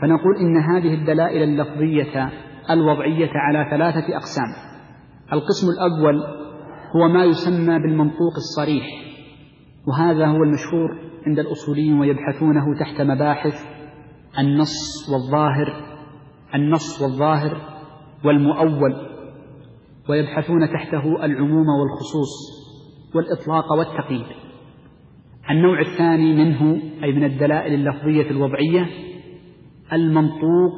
فنقول إن هذه الدلائل اللفظية الوضعية على 3 أقسام. القسم الأول هو ما يسمى بالمنطوق الصريح، وهذا هو المشهور عند الأصوليين ويبحثونه تحت مباحث النص والظاهر والمؤول، ويبحثون تحته العموم والخصوص والإطلاق والتقييد. النوع الثاني منه أي من الدلائل اللفظية الوضعية المنطوق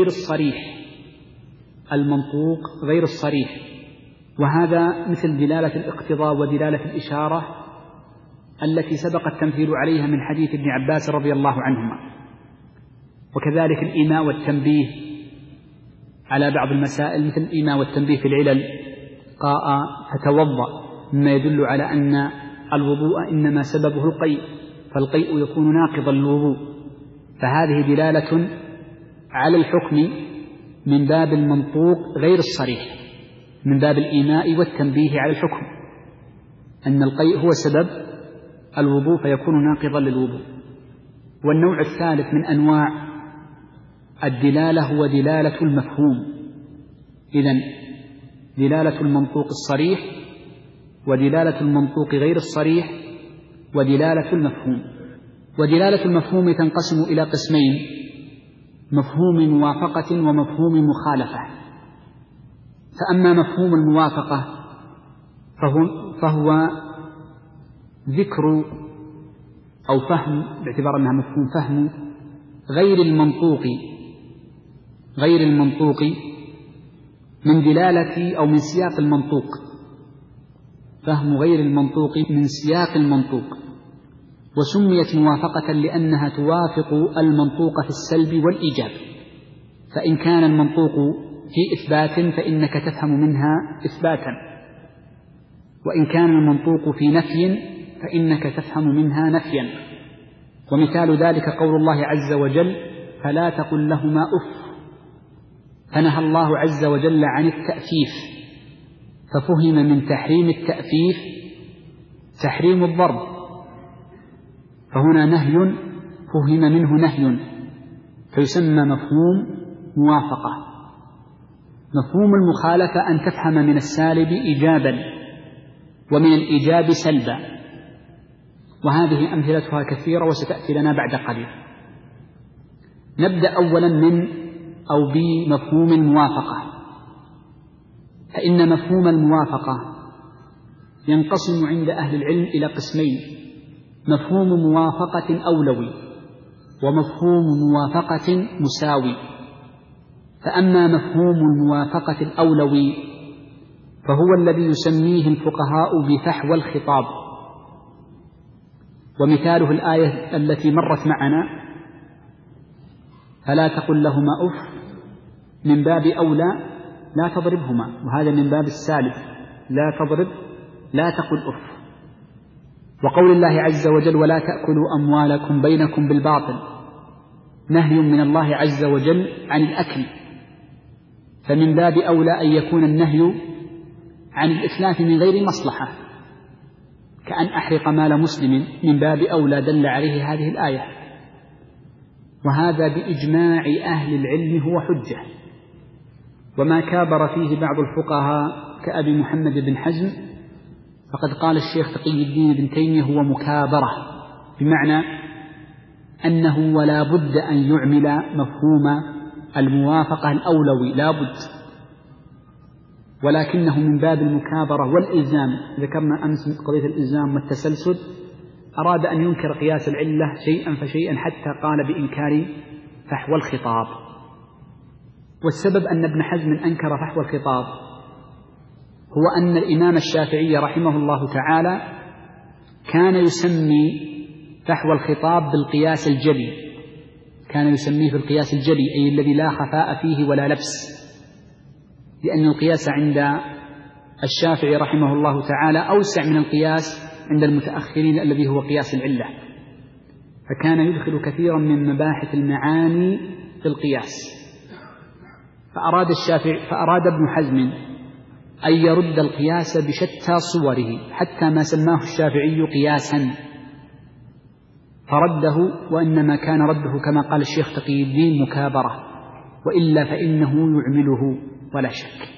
غير الصريح، وهذا مثل دلالة الاقتضاء ودلالة الإشارة التي سبق التمثيل عليها من حديث ابن عباس رضي الله عنهما، وكذلك الإيماء والتنبيه على بعض المسائل مثل الإيماء والتنبيه في العلل قاء فتوضأ، مما يدل على أن الوضوء إنما سببه القيء، فالقيء يكون ناقضا للوضوء، فهذه دلالة على الحكم من باب المنطوق غير الصريح، من باب الإيماء والتنبيه على الحكم أن القيء هو سبب الوضوء فيكون ناقضا للوضوء. والنوع الثالث من أنواع الدلالة هو دلالة المفهوم. إذن دلالة المنطوق الصريح ودلالة المنطوق غير الصريح ودلالة المفهوم. ودلالة المفهوم تنقسم إلى قسمين: مفهوم موافقة ومفهوم مخالفة. فأما مفهوم الموافقة فهو ذكر أو فهم، باعتبار أنها مفهوم، فهم غير المنطوق من دلالة أو من سياق المنطوق، فهم غير المنطوق من سياق المنطوق. وسميت موافقة لأنها توافق المنطوق في السلب والإيجاب، فإن كان المنطوق في إثبات فإنك تفهم منها إثباتا، وإن كان المنطوق في نفي فإنك تفهم منها نفيا. ومثال ذلك قول الله عز وجل: فلا تقل لهما أف، فنهى الله عز وجل عن التأفيف، ففهم من تحريم التأفيف تحريم الضرب، فهنا نهي فهم منه نهي، فيسمى مفهوم موافقة. مفهوم المخالفة أن تفهم من السالب إيجابا ومن الإيجاب سلبا، وهذه أمثلتها كثيرة وستأتي لنا بعد قليل. نبدأ أولا بمفهوم الموافقة. فإن مفهوم الموافقة ينقسم عند أهل العلم إلى قسمين: مفهوم موافقة أولوي ومفهوم موافقة مساوي. فأما مفهوم الموافقة الأولوي فهو الذي يسميه الفقهاء بفحوى الخطاب، ومثاله الآية التي مرت معنا: فلا تقل لهما أف، من باب أولى لا تضربهما، وهذا من باب السالب، لا تضرب لا تقل أف. وقول الله عز وجل: ولا تأكلوا أموالكم بينكم بالباطل، نهي من الله عز وجل عن الأكل، فمن باب أولى أن يكون النهي عن الإتلاف من غير مصلحة، كأن أحرق مال مسلم، من باب أولى دل عليه هذه الآية. وهذا بإجماع أهل العلم هو حجة، وما كابر فيه بعض الفقهاء كأبي محمد بن حزم فقد قال الشيخ تقي الدين بن تيمية هو مكابرة، بمعنى أنه ولا بد أن يعمل مفهوم الموافقة الأولوي، لا بد، ولكنه من باب المكابرة والإلزام. ذكرنا أمس قضية الإلزام والتسلسل، أراد أن ينكر قياس العلة شيئا فشيئا حتى قال بإنكار فحوى الخطاب. والسبب أن ابن حزم أنكر فحوى الخطاب هو أن الإمام الشافعي رحمه الله تعالى كان يسمي فحوى الخطاب بالقياس الجلي، كان يسميه بالقياس الجلي، أي الذي لا خفاء فيه ولا لبس، لأن القياس عند الشافعي رحمه الله تعالى أوسع من القياس عند المتأخرين الذي هو قياس العلة، فكان يدخل كثيرا من مباحث المعاني في القياس. فأراد ابن حزم أن يرد القياس بشتى صوره، حتى ما سماه الشافعي قياسا، فرده، وإنما كان رده كما قال الشيخ تقي الدين مكابرة، وإلا فإنه يعمله ولا شك.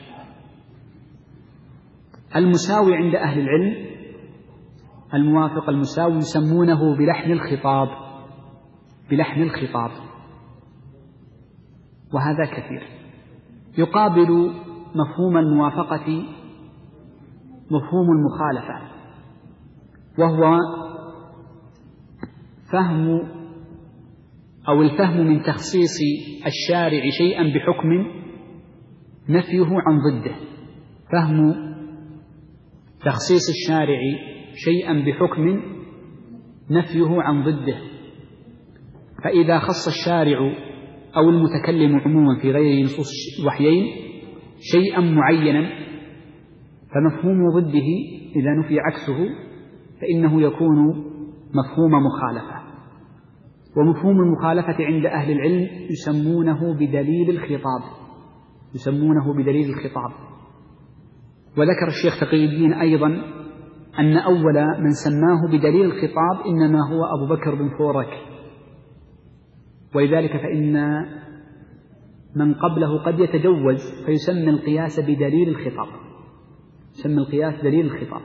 المساوي عند أهل العلم، الموافق المساوي، يسمونه بلحن الخطاب، بلحن الخطاب، وهذا كثير. يقابل مفهوم الموافقة مفهوم المخالفة، وهو فهم أو الفهم من تخصيص الشارع شيئا بحكم نفيه عن ضده، فهم تخصيص الشارع شيئا بحكم نفيه عن ضده. فإذا خص الشارع أو المتكلم عموما في غير نصوص الوحيين شيئا معينا، فمفهوم ضده إذا نفي عكسه فإنه يكون مفهوم مخالفة. ومفهوم المخالفة عند أهل العلم يسمونه بدليل الخطاب، يسمونه بدليل الخطاب. وذكر الشيخ تقي الدين أيضا أن أول من سماه بدليل الخطاب إنما هو أبو بكر بن فورك، ولذلك فإن من قبله قد يتجوز فيسمى القياس بدليل الخطاب، يسمى القياس دليل الخطاب.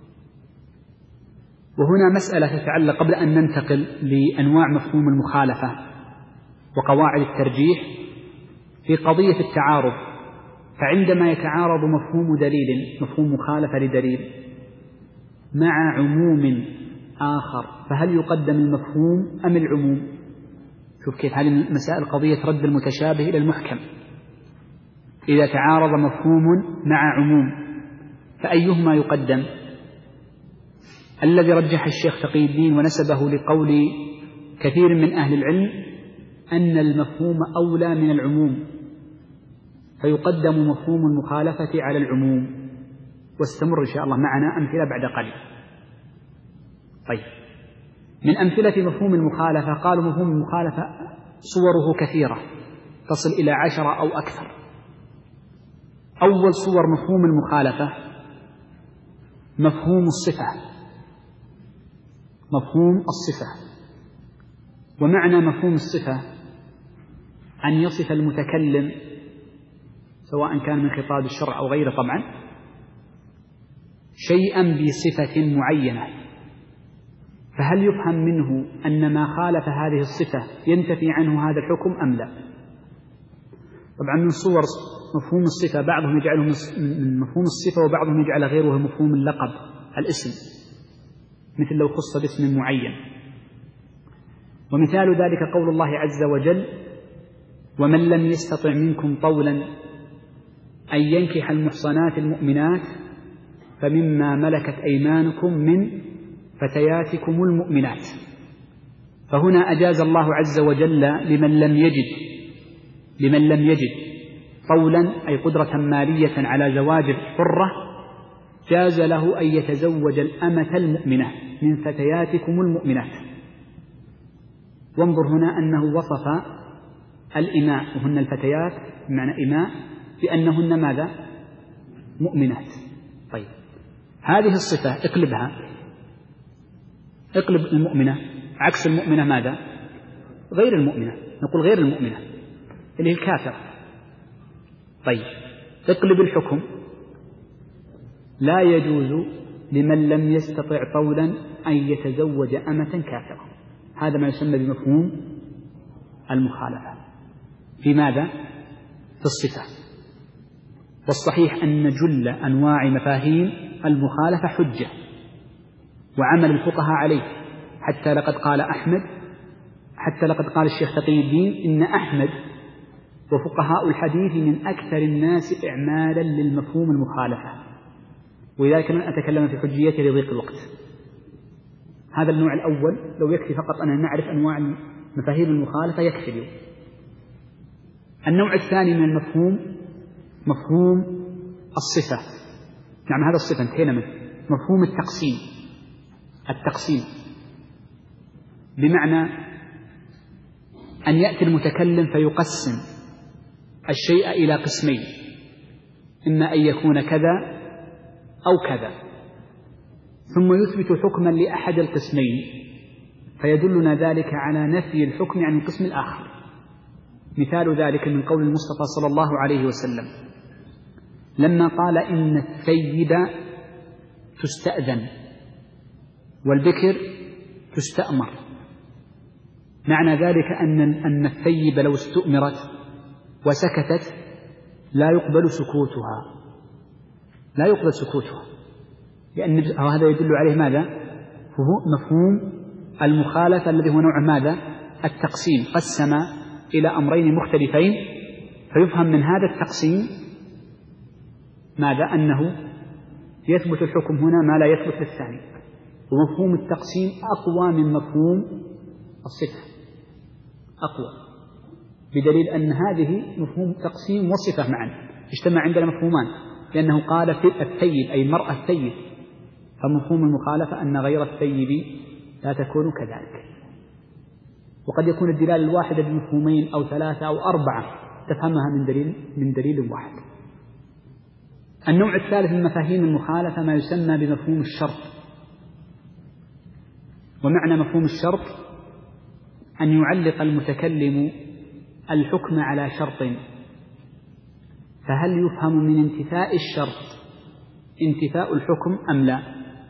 وهنا مسألة تتعلق قبل أن ننتقل لأنواع مفهوم المخالفة وقواعد الترجيح في قضية التعارض. فعندما يتعارض مفهوم دليل، مفهوم مخالفة لدليل، مع عموم آخر، فهل يقدم المفهوم أم العموم؟ شوف كيف هذه المسائل قضية رد المتشابه إلى المحكم. إذا تعارض مفهوم مع عموم فأيهما يقدم؟ الذي رجح الشيخ تقي الدين ونسبه لقول كثير من أهل العلم أن المفهوم أولى من العموم، فيقدم مفهوم المخالفة على العموم. واستمر إن شاء الله معنا أمثلة بعد قليل. طيب، من أمثلة مفهوم المخالفة قالوا مفهوم المخالفة صوره كثيرة تصل إلى 10 أو أكثر. أول صور مفهوم المخالفة مفهوم الصفة، مفهوم الصفة. ومعنى مفهوم الصفة أن يصف المتكلم سواء كان من خطاب الشرع أو غيره طبعا شيئا بصفة معينة، فهل يفهم منه أن ما خالف هذه الصفة ينتفي عنه هذا الحكم أم لا؟ طبعا من صور مفهوم الصفة بعضهم يجعله من مفهوم الصفة وبعضهم يجعل غيره مفهوم اللقب، الاسم، مثل لو خص باسم معين. ومثال ذلك قول الله عز وجل: ومن لم يستطع منكم طولا أن ينكح المحصنات المؤمنات فمما ملكت أيمانكم من فتياتكم المؤمنات. فهنا أجاز الله عز وجل لمن لم يجد طولا أي قدرة مالية على زواج الحرة، جاز له أن يتزوج الأمة المؤمنة من فتياتكم المؤمنات. وانظر هنا أنه وصف الإماء وهن الفتيات بمعنى إماء بأنهن ماذا؟ مؤمنات. طيب، هذه الصفة اقلبها، اقلب المؤمنة عكس المؤمنة ماذا؟ غير المؤمنة، نقول غير المؤمنة اللي هي الكافر. طيب، اقلب الحكم: لا يجوز لمن لم يستطع طولا أن يتزوج أمة كافرة. هذا ما يسمى بمفهوم المخالفة. في ماذا؟ في الصفة. والصحيح أن جل أنواع مفاهيم المخالفة حجة وعمل الفقهاء عليه، حتى لقد قال الشيخ تقي الدين: إن أحمد وفقهاء الحديث من أكثر الناس إعمالا للمفهوم المخالفة، ولذلك لن أتكلم في حجيته لضيق الوقت. هذا النوع الأول، لو يكفي فقط أن نعرف أنواع مفاهيم المخالفة يكفي اليوم. النوع الثاني من المفهوم مفهوم الصفة. نعم، هذا الصفة انتهينا منه. مفهوم التقسيم بمعنى أن يأتي المتكلم فيقسم الشيء إلى قسمين، إما أن يكون كذا أو كذا، ثم يثبت حكما لأحد القسمين فيدلنا ذلك على نفي الحكم عن القسم الآخر. مثال ذلك من قول المصطفى صلى الله عليه وسلم لما قال إن الثيب تستأذن والبكر تستأمر. معنى ذلك أن الثيب لو استؤمرت وسكتت لا يقبل سكوتها، لأن هذا يدل عليه ماذا؟ هو مفهوم المخالفة الذي هو نوع ماذا؟ التقسيم، قسم إلى أمرين مختلفين، فيفهم من هذا التقسيم ماذا؟ أنه يثبت الحكم هنا ما لا يثبت للثاني، ومفهوم التقسيم أقوى من مفهوم الصفة، أقوى، بدليل أن هذه مفهوم تقسيم وصفة معا اجتمع عندنا مفهومان، لأنه قال في الثيب أي المرأة الثيب، فمفهوم المخالفة أن غير الثيب لا تكون كذلك. وقد يكون الدلالة الواحدة بمفهومين أو ثلاثة أو أربعة تفهمها من دليل واحد. النوع الثالث من مفاهيم المخالفة ما يسمى بمفهوم الشرط. ومعنى مفهوم الشرط أن يعلق المتكلم الحكم على شرط، فهل يفهم من انتفاء الشرط انتفاء الحكم أم لا؟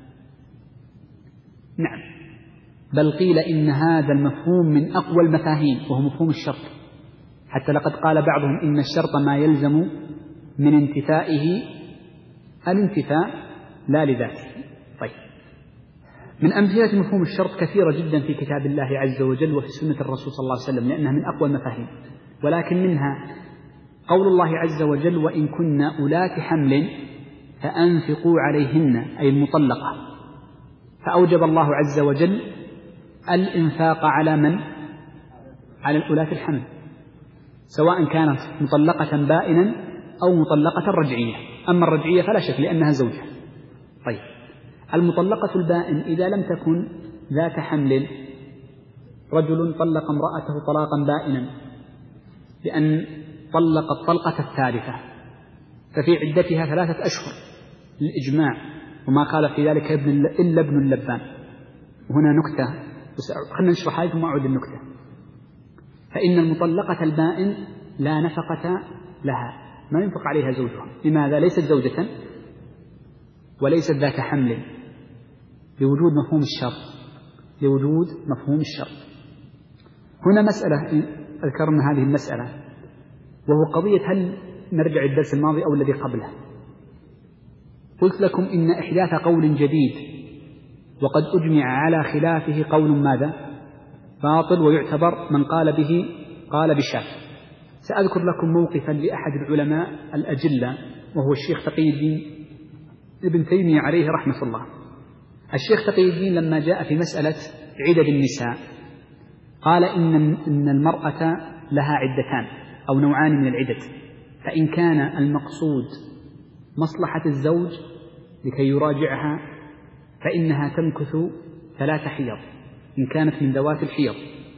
نعم، بل قيل إن هذا المفهوم من أقوى المفاهيم وهو مفهوم الشرط، حتى لقد قال بعضهم إن الشرط ما يلزم من انتفائه الانتفاء لا لذاته. طيب، من أمثلة مفهوم الشرط كثيرة جدا في كتاب الله عز وجل وفي سنة الرسول صلى الله عليه وسلم، لأنها من أقوى المفاهيم، ولكن منها قول الله عز وجل وإن كن أولات حمل فأنفقوا عليهن أي المطلقة، فأوجب الله عز وجل الإنفاق على من؟ على الأولات الحمل، سواء كانت مطلقة بائنا أو مطلقة رجعية. أما الرجعية فلا شك لأنها زوجة. طيب، المطلقة البائن إذا لم تكن ذات حمل، رجل طلق امرأته طلاقا بائنا لأن طلق الطلقة الثالثة، ففي عدتها 3 أشهر للإجماع، وما قال في ذلك إلا ابن اللبان. وهنا نكتة، خلنا نشرح هذه ثم أعود النكتة. فإن المطلقة البائن لا نفقة لها، ما ينفق عليها زوجها. لماذا؟ ليست زوجة وليست ذات حمل، لوجود مفهوم الشرط. هنا مسألة أذكرنا هذه المسألة، وهو قضية هل نرجع الدرس الماضي أو الذي قبله. قلت لكم إن إحداث قول جديد وقد أجمع على خلافه قول ماذا؟ باطل، ويعتبر من قال به قال بشاذ. سأذكر لكم موقفا لأحد العلماء الأجلة وهو الشيخ تقي الدين ابن تيمية عليه رحمة الله. الشيخ تقي الدين لما جاء في مسألة عدد النساء قال إن المرأة لها عدتان أو نوعان من العدد، فإن كان المقصود مصلحة الزوج لكي يراجعها فإنها تمكث 3 حيض إن كانت من ذوات الحيض،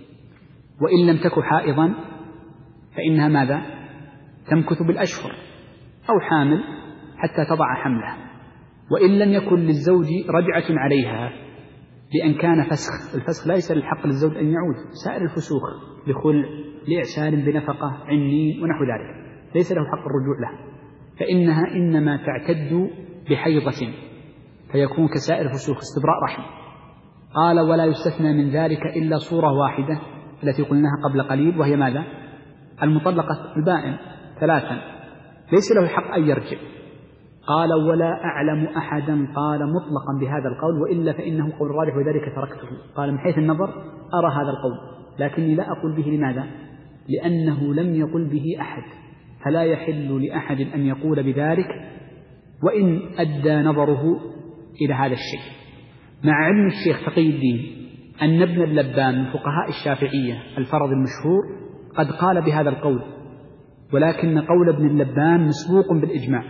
وإن لم تك حائضا فإنها ماذا؟ تمكث بالأشهر أو حامل حتى تضع حملها، وإن لم يكن للزوج رجعة عليها بأن كان فسخ. الفسخ ليس للحق للزوج أن يعود، سائر الفسوخ لخلع، لإعسار بنفقة، عني ونحو ذلك ليس له حق الرجوع له، فإنها إنما تعتد بحيضة فيكون كسائر الفسوخ استبراء رحم. قال ولا يستثنى من ذلك إلا صورة واحدة التي قلناها قبل قليل، وهي ماذا؟ المطلقة البائن 3 ليس له الحق أن يرجع. قال ولا أعلم أحدا قال مطلقا بهذا القول، وإلا فإنه قول راجح وذلك تركته. قال من حيث النظر أرى هذا القول، لكني لا أقول به. لماذا؟ لأنه لم يقل به أحد، فلا يحل لأحد أن يقول بذلك وإن أدى نظره إلى هذا الشيء. مع علم الشيخ تقي الدين أن ابن اللبان من فقهاء الشافعية الفرض المشهور قد قال بهذا القول، ولكن قول ابن اللبان مسبوق بالإجماع،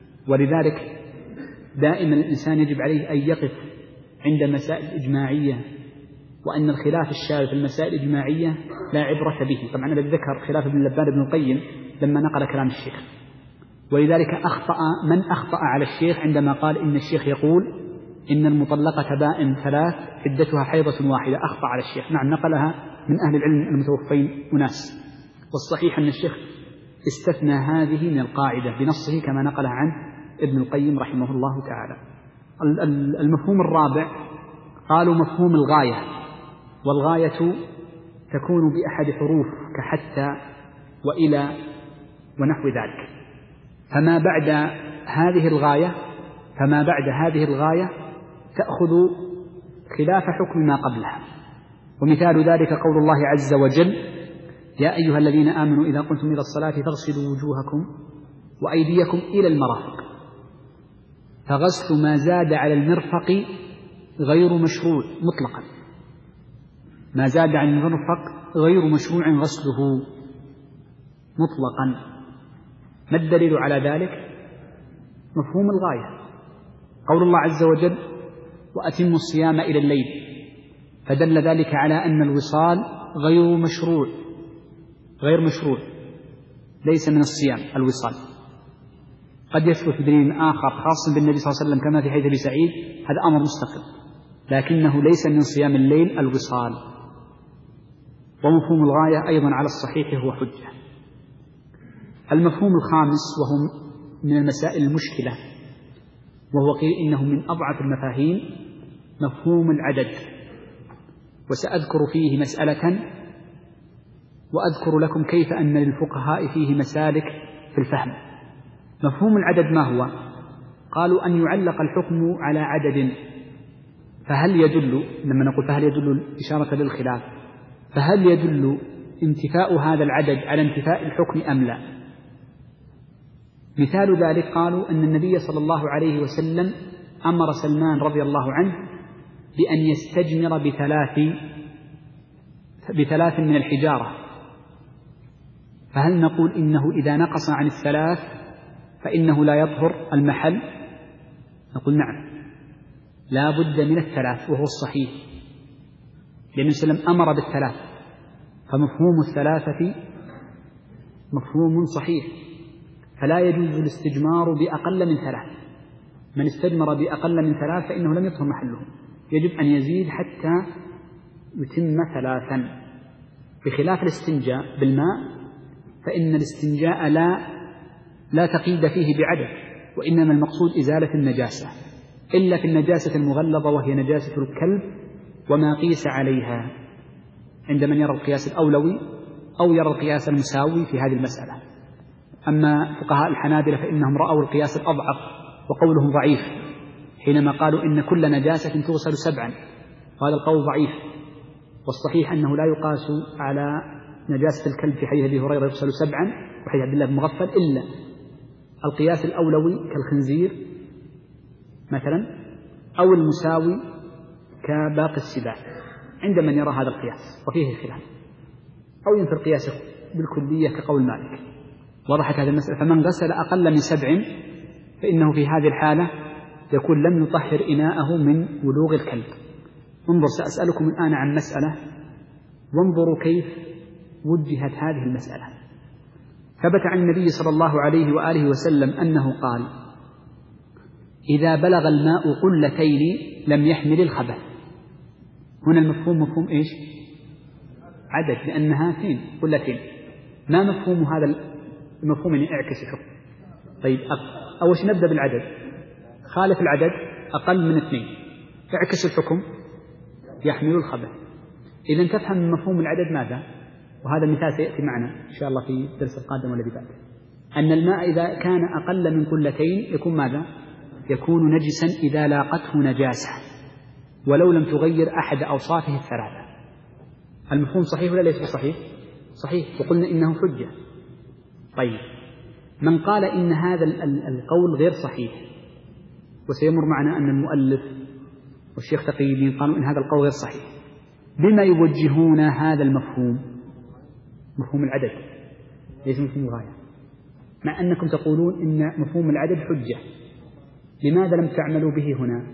ولذلك دائما الإنسان يجب عليه أن يقف عند مسائل إجماعية، وأن الخلاف الشاذ في المسائل الإجماعية لا عبرة به. طبعا الذي ذكر خلاف ابن اللبان ابن القيم لما نقل كلام الشيخ، ولذلك أخطأ من أخطأ على الشيخ عندما قال إن الشيخ يقول إن المطلقة بائن ثلاث عدتها حيضة واحدة أخطأ على الشيخ. نعم، نقلها من أهل العلم المتوفين أناس، والصحيح أن الشيخ استثنى هذه من القاعدة بنصه كما نقلها عنه ابن القيم رحمه الله تعالى. المفهوم الرابع قالوا مفهوم الغاية، والغاية تكون بأحد حروف كحتى وإلى ونحو ذلك، فما بعد هذه الغاية تأخذ خلاف حكم ما قبلها. ومثال ذلك قول الله عز وجل: يا أيها الذين آمنوا إذا قمتم إلى الصلاة فاغسلوا وجوهكم وأيديكم إلى المرافق. فغسل ما زاد على المرفق غير مشروع مطلقا، ما زاد على المرفق غير مشروع غسله مطلقا. ما الدليل على ذلك؟ مفهوم الغاية، قول الله عز وجل: وأتموا الصيام إلى الليل، فدل ذلك على أن الوصال غير مشروع، ليس من الصيام الوصال. قد يثبت دليل آخر خاص بالنبي صلى الله عليه وسلم كما في حديث أبي سعيد، هذا أمر مستقل، لكنه ليس من صيام الليل الوصال. ومفهوم الغاية أيضا على الصحيح هو حجة. المفهوم الخامس وهو من المسائل المشكلة، وهو قيل إنه من أضعف المفاهيم، مفهوم العدد. وسأذكر فيه مسألة، وأذكر لكم كيف أن للفقهاء فيه مسالك في الفهم. مفهوم العدد ما هو؟ قالوا أن يعلق الحكم على عدد، فهل يدل، لما نقول فهل يدل إشارة للخلاف، فهل يدل انتفاء هذا العدد على انتفاء الحكم أم لا؟ مثال ذلك قالوا أن النبي صلى الله عليه وسلم أمر سلمان رضي الله عنه بأن يستجمر بثلاث من الحجارة، فهل نقول إنه إذا نقص عن الثلاث فإنه لا يطهر المحل؟ نقول نعم، لا بد من الثلاث، وهو الصحيح، لأن وسلم أمر بالثلاث، فمفهوم الثلاثة مفهوم صحيح، فلا يجوز الاستجمار بأقل من ثلاث. من استجمر بأقل من ثلاث فإنه لم يطهر محله، يجب أن يزيد حتى يتم ثلاثا، بخلاف الاستنجاء بالماء، فإن الاستنجاء لا تقيد فيه بعدد، وإنما المقصود إزالة النجاسة، إلا في النجاسة المغلظة وهي نجاسة الكلب وما قيس عليها، عند من يرى القياس الأولوي أو يرى القياس المساوي في هذه المسألة. أما فقهاء الحنابلة فإنهم رأوا القياس الأضعف وقولهم ضعيف، حينما قالوا إن كل نجاسة تغسل 7، وهذا القول ضعيف، والصحيح أنه لا يقاس على نجاسة الكلب في حديث أبي هريرة يغسل 7 وحديث عبد الله بن مغفل، إلا القياس الأولوي كالخنزير مثلا، أو المساوي كباقي السباع، عند من يرى هذا القياس وفيه خلاف، أو ينفي القياس بالكلية كقول مالك. وضحت هذه المسألة. فمن غسل أقل من 7 فإنه في هذه الحالة يكون لم يطهر إناءه من ولوغ الكلب. انظر، سأسألكم الآن عن مسألة، وانظروا كيف وجهت هذه المسألة. ثبت عن النبي صلى الله عليه وآله وسلم أنه قال: إذا بلغ الماء قلتين لم يحمل الخبث. هنا المفهوم مفهوم إيش؟ عدد، لأنها 2 قلتين. ما مفهوم هذا المفهوم؟ أن يعكس الحكم. طيب، أول شيء نبدأ بالعدد، خالف العدد أقل من 2 يعكس الحكم، يحمل الخبث. إذن تفهم من مفهوم العدد ماذا؟ وهذا المثال سيأتي معنا إن شاء الله في الدرس القادم والذي بعده، أن الماء إذا كان أقل من قلتين يكون ماذا؟ يكون نجسا إذا لاقته نجاسة ولو لم تغير أحد أوصافه الثلاثة. المفهوم صحيح ولا ليس صحيح؟ صحيح، وقلنا إنه حجة. طيب، من قال إن هذا القول غير صحيح، وسيمر معنا أن المؤلف والشيخ تقي الدين قالوا إن هذا القول غير صحيح، بما يوجهون هذا المفهوم؟ مفهوم العدد، ليس مفهوم الغاية، مع أنكم تقولون إن مفهوم العدد حجة، لماذا لم تعملوا به هنا؟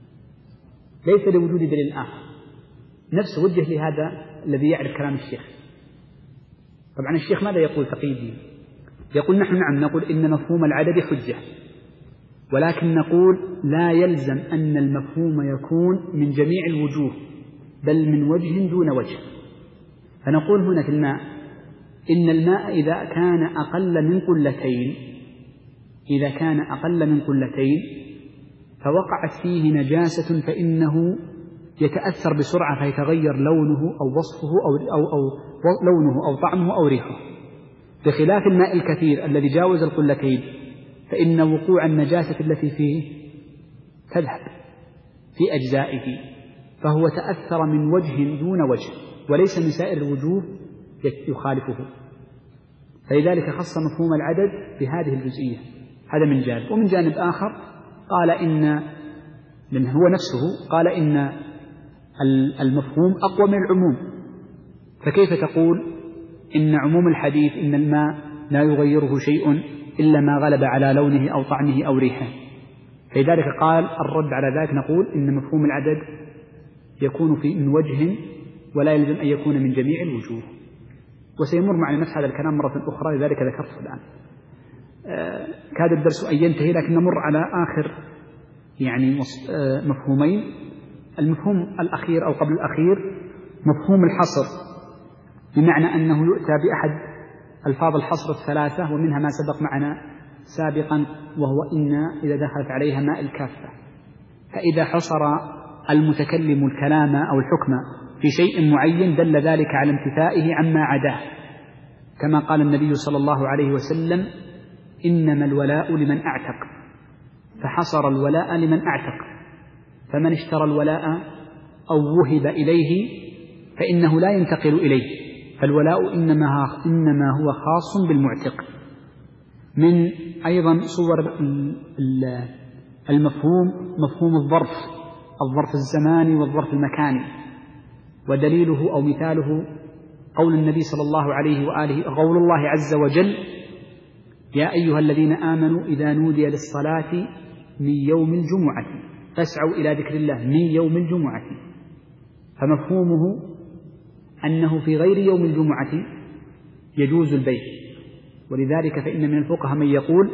ليس لوجود دليل آخر، نفس وجه لهذا الذي يعرف كلام الشيخ. طبعا الشيخ ماذا يقول تقي الدين؟ يقول نحن نعم نقول إن مفهوم العدد حجة، ولكن نقول لا يلزم أن المفهوم يكون من جميع الوجوه، بل من وجه دون وجه. فنقول هنا في الماء إن الماء إذا كان أقل من قلتين فوقعت فيه نجاسة فإنه يتأثر بسرعة فيتغير لونه أو وصفه أو لونه أو طعمه أو ريحه، بخلاف الماء الكثير الذي جاوز القلتين فإن وقوع النجاسة التي فيه تذهب في أجزائه، فهو تأثر من وجه دون وجه وليس من سائر الوجوه يخالفه. فلذلك خص مفهوم العدد بهذه الجزئية. هذا من جانب. ومن جانب آخر قال إن من هو نفسه قال إن المفهوم أقوى من العموم. فكيف تقول إن عموم الحديث إن الماء لا يغيره شيء إلا ما غلب على لونه أو طعمه أو ريحه؟ فلذلك قال الرد على ذلك نقول إن مفهوم العدد يكون من وجه ولا يلزم أن يكون من جميع الوجوه. وسيمر معنا نفس هذا الكلام مرة أخرى، لذلك ذكرته الآن. كاد الدرس أن ينتهي، لكن نمر على آخر مفهومين. المفهوم الأخير أو قبل الأخير مفهوم الحصر، بمعنى أنه يؤتى بأحد ألفاظ الحصر الثلاثة، ومنها ما سبق معنا سابقا وهو إن إذا دخلت عليها ماء الكافة. فإذا حصر المتكلم الكلام أو الحكم في شيء معين دل ذلك على انتفائه عما عداه، كما قال النبي صلى الله عليه وسلم إنما الولاء لمن أعتق، فحصر الولاء لمن أعتق، فمن اشترى الولاء أو وهب إليه فإنه لا ينتقل إليه، فالولاء إنما هو خاص بالمعتق. من أيضا صور المفهوم مفهوم الظرف الزماني والظرف المكاني، ودليله أو مثاله قول النبي صلى الله عليه وآله قول الله عز وجل يا أيها الذين آمنوا إذا نودي للصلاة من يوم الجمعة فاسعوا إلى ذكر الله من يوم الجمعة، فمفهومه أنه في غير يوم الجمعة يجوز البيع. ولذلك فإن من الفقهاء من يقول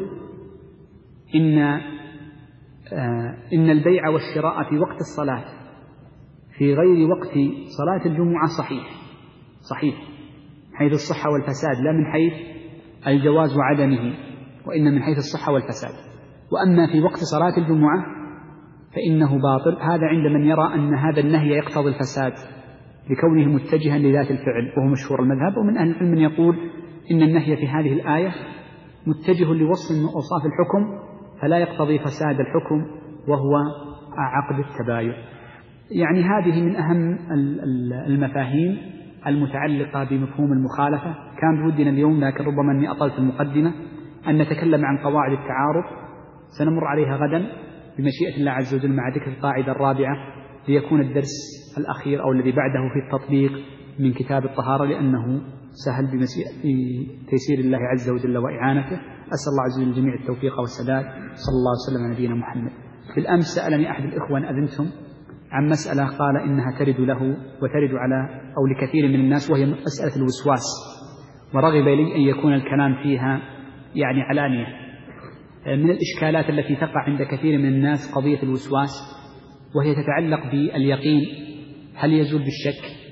إن البيع والشراء في وقت الصلاة في غير وقت صلاة الجمعة صحيح حيث الصحة والفساد، لا من حيث الجواز وعدمه، وإن من حيث الصحة والفساد. وأما في وقت صلاة الجمعة فإنه باطل. هذا عند من يرى أن هذا النهي يقتضي الفساد لكونه متجها لذات الفعل، وهو مشهور المذهب. ومن أهل العلم من يقول إن النهي في هذه الآية متجه لوصف من أوصاف الحكم فلا يقتضي فساد الحكم وهو عقد التبايع. هذه من أهم المفاهيم المتعلقة بمفهوم المخالفة. كان بودنا اليوم، لكن ربما أني أطلت المقدمة، أن نتكلم عن قواعد التعارض. سنمر عليها غدا بمشيئة الله عز وجل مع ذكر القاعدة الرابعة، ليكون الدرس الأخير أو الذي بعده في التطبيق من كتاب الطهارة، لأنه سهل بتيسير الله عز وجل وإعانته. أسأل الله عز وجل الجميع التوفيق والسداد. صلى الله وسلم على نبينا محمد. بالأمس سألني أحد الإخوة أن أذنتم عن مسألة قال إنها ترد له وترد على أو لكثير من الناس، وهي مسألة الوسواس، ورغب لي أن يكون الكلام فيها علانية. من الإشكالات التي تقع عند كثير من الناس قضية الوسواس، وهي تتعلق باليقين، هل يزول بالشك؟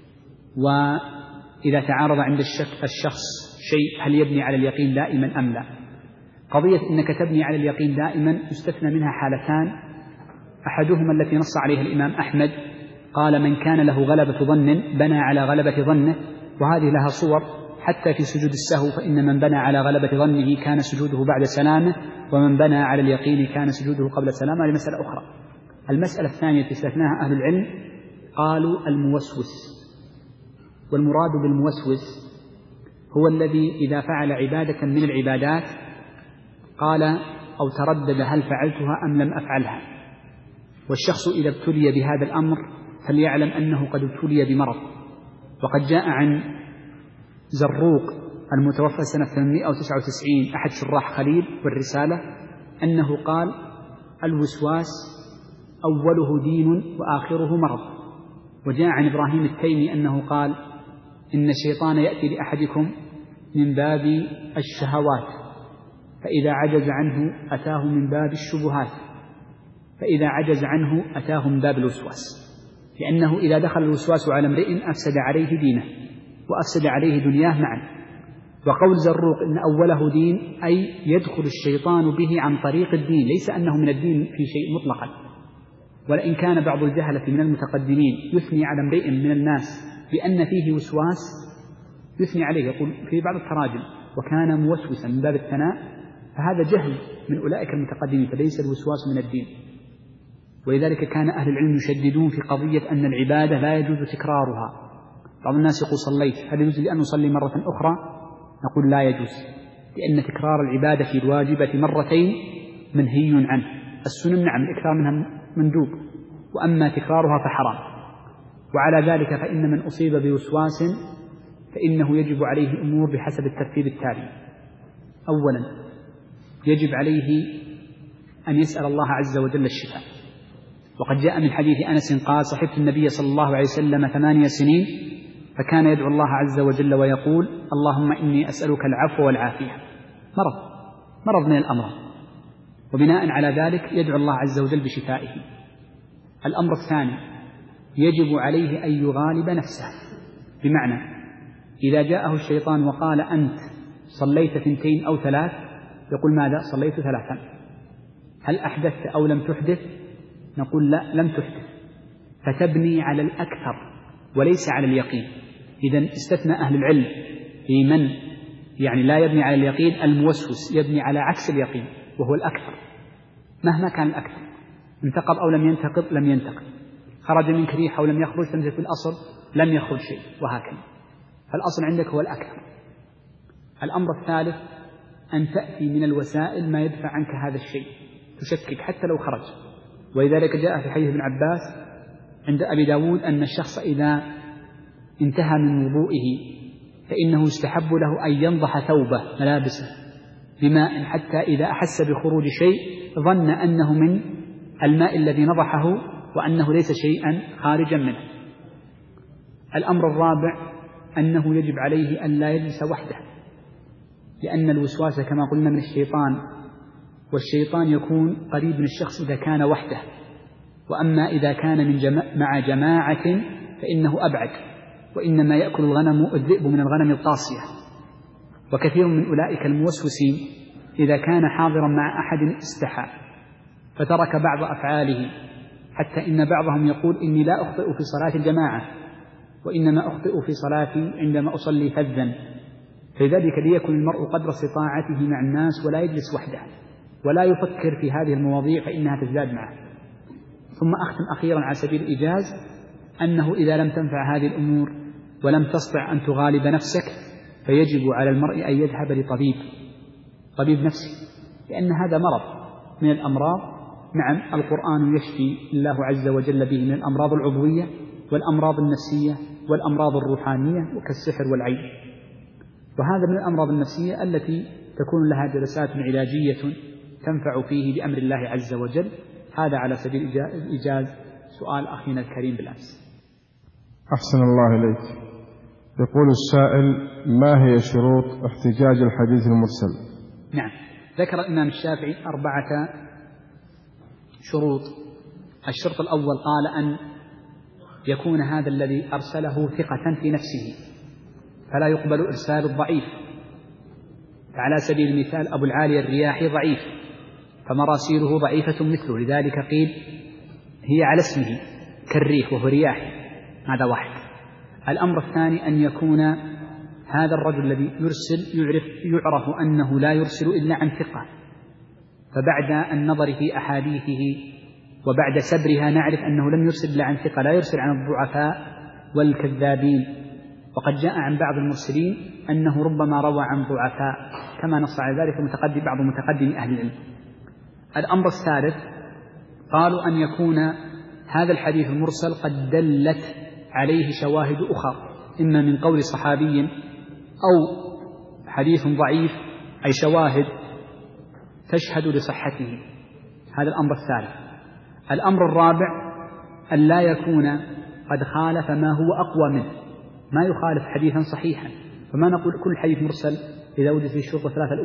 وإذا تعارض عند الشخص شيء هل يبني على اليقين دائما أم لا؟ قضية إنك تبني على اليقين دائما يستثنى منها حالتان، أحدهما التي نص عليها الإمام أحمد، قال من كان له غلبة ظن بنى على غلبة ظنه، وهذه لها صور حتى في سجود السهو، فإن من بنى على غلبة ظنه كان سجوده بعد سلامه، ومن بنى على اليقين كان سجوده قبل سلامه. هذه مسألة أخرى. المسألة الثانية التي استثناها أهل العلم قالوا الموسوس، والمراد بالموسوس هو الذي إذا فعل عبادة من العبادات قال أو تردد هل فعلتها أم لم أفعلها. والشخص إذا ابتلي بهذا الأمر فليعلم أنه قد ابتلي بمرض. وقد جاء عن زروق المتوفى سنة 899 أحد شراح خليل والرسالة أنه قال الوسواس أوله دين وآخره مرض. وجاء عن إبراهيم التيمي أنه قال إن الشيطان يأتي لأحدكم من باب الشهوات فإذا عجز عنه أتاه من باب الشبهات، فإذا عجز عنه أتاه من باب الوسواس، لأنه إذا دخل الوسواس على امرئ أفسد عليه دينه وأفسد عليه دنياه معا. وقول زروق إن أوله دين أي يدخل الشيطان به عن طريق الدين، ليس أنه من الدين في شيء مطلقا. ولئن كان بعض الجهلة من المتقدمين يثني على امرئ من الناس بأن فيه وسواس، يثني عليه يقول في بعض التراجم وكان موسوسا من باب الثناء، فهذا جهل من أولئك المتقدمين، فليس الوسواس من الدين. ولذلك كان أهل العلم يشددون في قضية أن العبادة لا يجوز تكرارها. بعض الناس يقول صليت، هل يجوز لي أن أصلي مرة أخرى؟ نقول لا يجوز، لأن تكرار العبادة الواجبة مرتين منهي عنه. السنن نعم الإكثار منها مندوب، وأما تكرارها فحرام. وعلى ذلك فإن من أصيب بوسواس فإنه يجب عليه أمور بحسب الترتيب التالي. أولا يجب عليه أن يسأل الله عز وجل الشفاء، وقد جاء من حديث أنس قال صحبت النبي صلى الله عليه وسلم 8 سنين فكان يدعو الله عز وجل ويقول اللهم إني أسألك العفو والعافية. مرض من الأمراض، وبناء على ذلك يدعو الله عز وجل بشفائه. الأمر الثاني يجب عليه أن يغالب نفسه، بمعنى إذا جاءه الشيطان وقال أنت صليت 2 أو 3، يقول ماذا؟ صليت 3. هل أحدثت أو لم تحدث؟ نقول لا لم تحدث، فتبني على الأكثر وليس على اليقين. إذن استثنى أهل العلم في من لا يبني على اليقين الموسوس، يبني على عكس اليقين وهو الأكثر. مهما كان الأكثر، انتقض أو لم ينتقض لم ينتقض، خرج منك ريح أو لم يخرج، تنزل في الأصل لم يخرج شيء، وهكذا. فالأصل عندك هو الأكثر. الأمر الثالث أن تأتي من الوسائل ما يدفع عنك هذا الشيء، تشكك حتى لو خرج. ولذلك جاء في حديث ابن عباس عند أبي داود أن الشخص إذا انتهى من وضوئه فإنه يستحب له أن ينضح ثوبه ملابسه بماء حتى إذا أحس بخروج شيء ظن أنه من الماء الذي نضحه وأنه ليس شيئا خارجا منه. الأمر الرابع أنه يجب عليه أن لا يجلس وحده، لأن الوسواس كما قلنا من الشيطان، والشيطان يكون قريب من الشخص إذا كان وحده، وأما إذا كان مع جماعة فإنه أبعد، وإنما يأكل الذئب من الغنم القاصية. وكثير من أولئك الموسوسين إذا كان حاضرا مع أحد استحى فترك بعض أفعاله، حتى إن بعضهم يقول إني لا أخطئ في صلاة الجماعة وإنما أخطئ في صلاتي عندما أصلي فذا. فلذلك ليكن المرء قدر استطاعته مع الناس ولا يجلس وحده ولا يفكر في هذه المواضيع فإنها تزداد معه. ثم أختم أخيرا على سبيل الإيجاز أنه إذا لم تنفع هذه الأمور ولم تستطع أن تغالب نفسك فيجب على المرء أن يذهب طبيب نفسي، لأن هذا مرض من الأمراض. نعم القرآن يشفي الله عز وجل به من الأمراض العضوية والأمراض النفسية والأمراض الروحانية وكالسحر والعين، وهذا من الأمراض النفسية التي تكون لها جلسات علاجية تنفع فيه بأمر الله عز وجل. هذا على سبيل الإيجاز سؤال أخينا الكريم بالأمس. أحسن الله إليك. يقول السائل: ما هي شروط احتجاج الحديث المرسل؟ نعم، ذكر الإمام الشافعي 4 شروط. الشرط الأول قال أن يكون هذا الذي أرسله ثقة في نفسه، فلا يقبل إرسال الضعيف. فعلى سبيل المثال أبو العالي الرياحي ضعيف فمراسيله ضعيفة مثله، لذلك قيل هي على اسمه كالريح وهو رياحي. هذا واحد. الأمر الثاني أن يكون هذا الرجل الذي يرسل يعرف أنه لا يرسل إلا عن ثقة، فبعد النظر في أحاديثه وبعد سبرها نعرف أنه لم يرسل إلا عن ثقة، لا يرسل عن الضعفاء والكذابين. وقد جاء عن بعض المرسلين أنه ربما روى عن ضعفاء كما نص على ذلك بعض متقدم أهل العلم. الأمر الثالث قالوا أن يكون هذا الحديث المرسل قد دلت عليه شواهد أخرى، إما من قول صحابي أو حديث ضعيف، أي شواهد تشهد لصحته. هذا الأمر الثالث. الأمر الرابع أن لا يكون قد خالف ما هو أقوى منه، ما يخالف حديثا صحيحا. فما نقول كل حديث مرسل إذا وجد في الشروط 3 الأولى،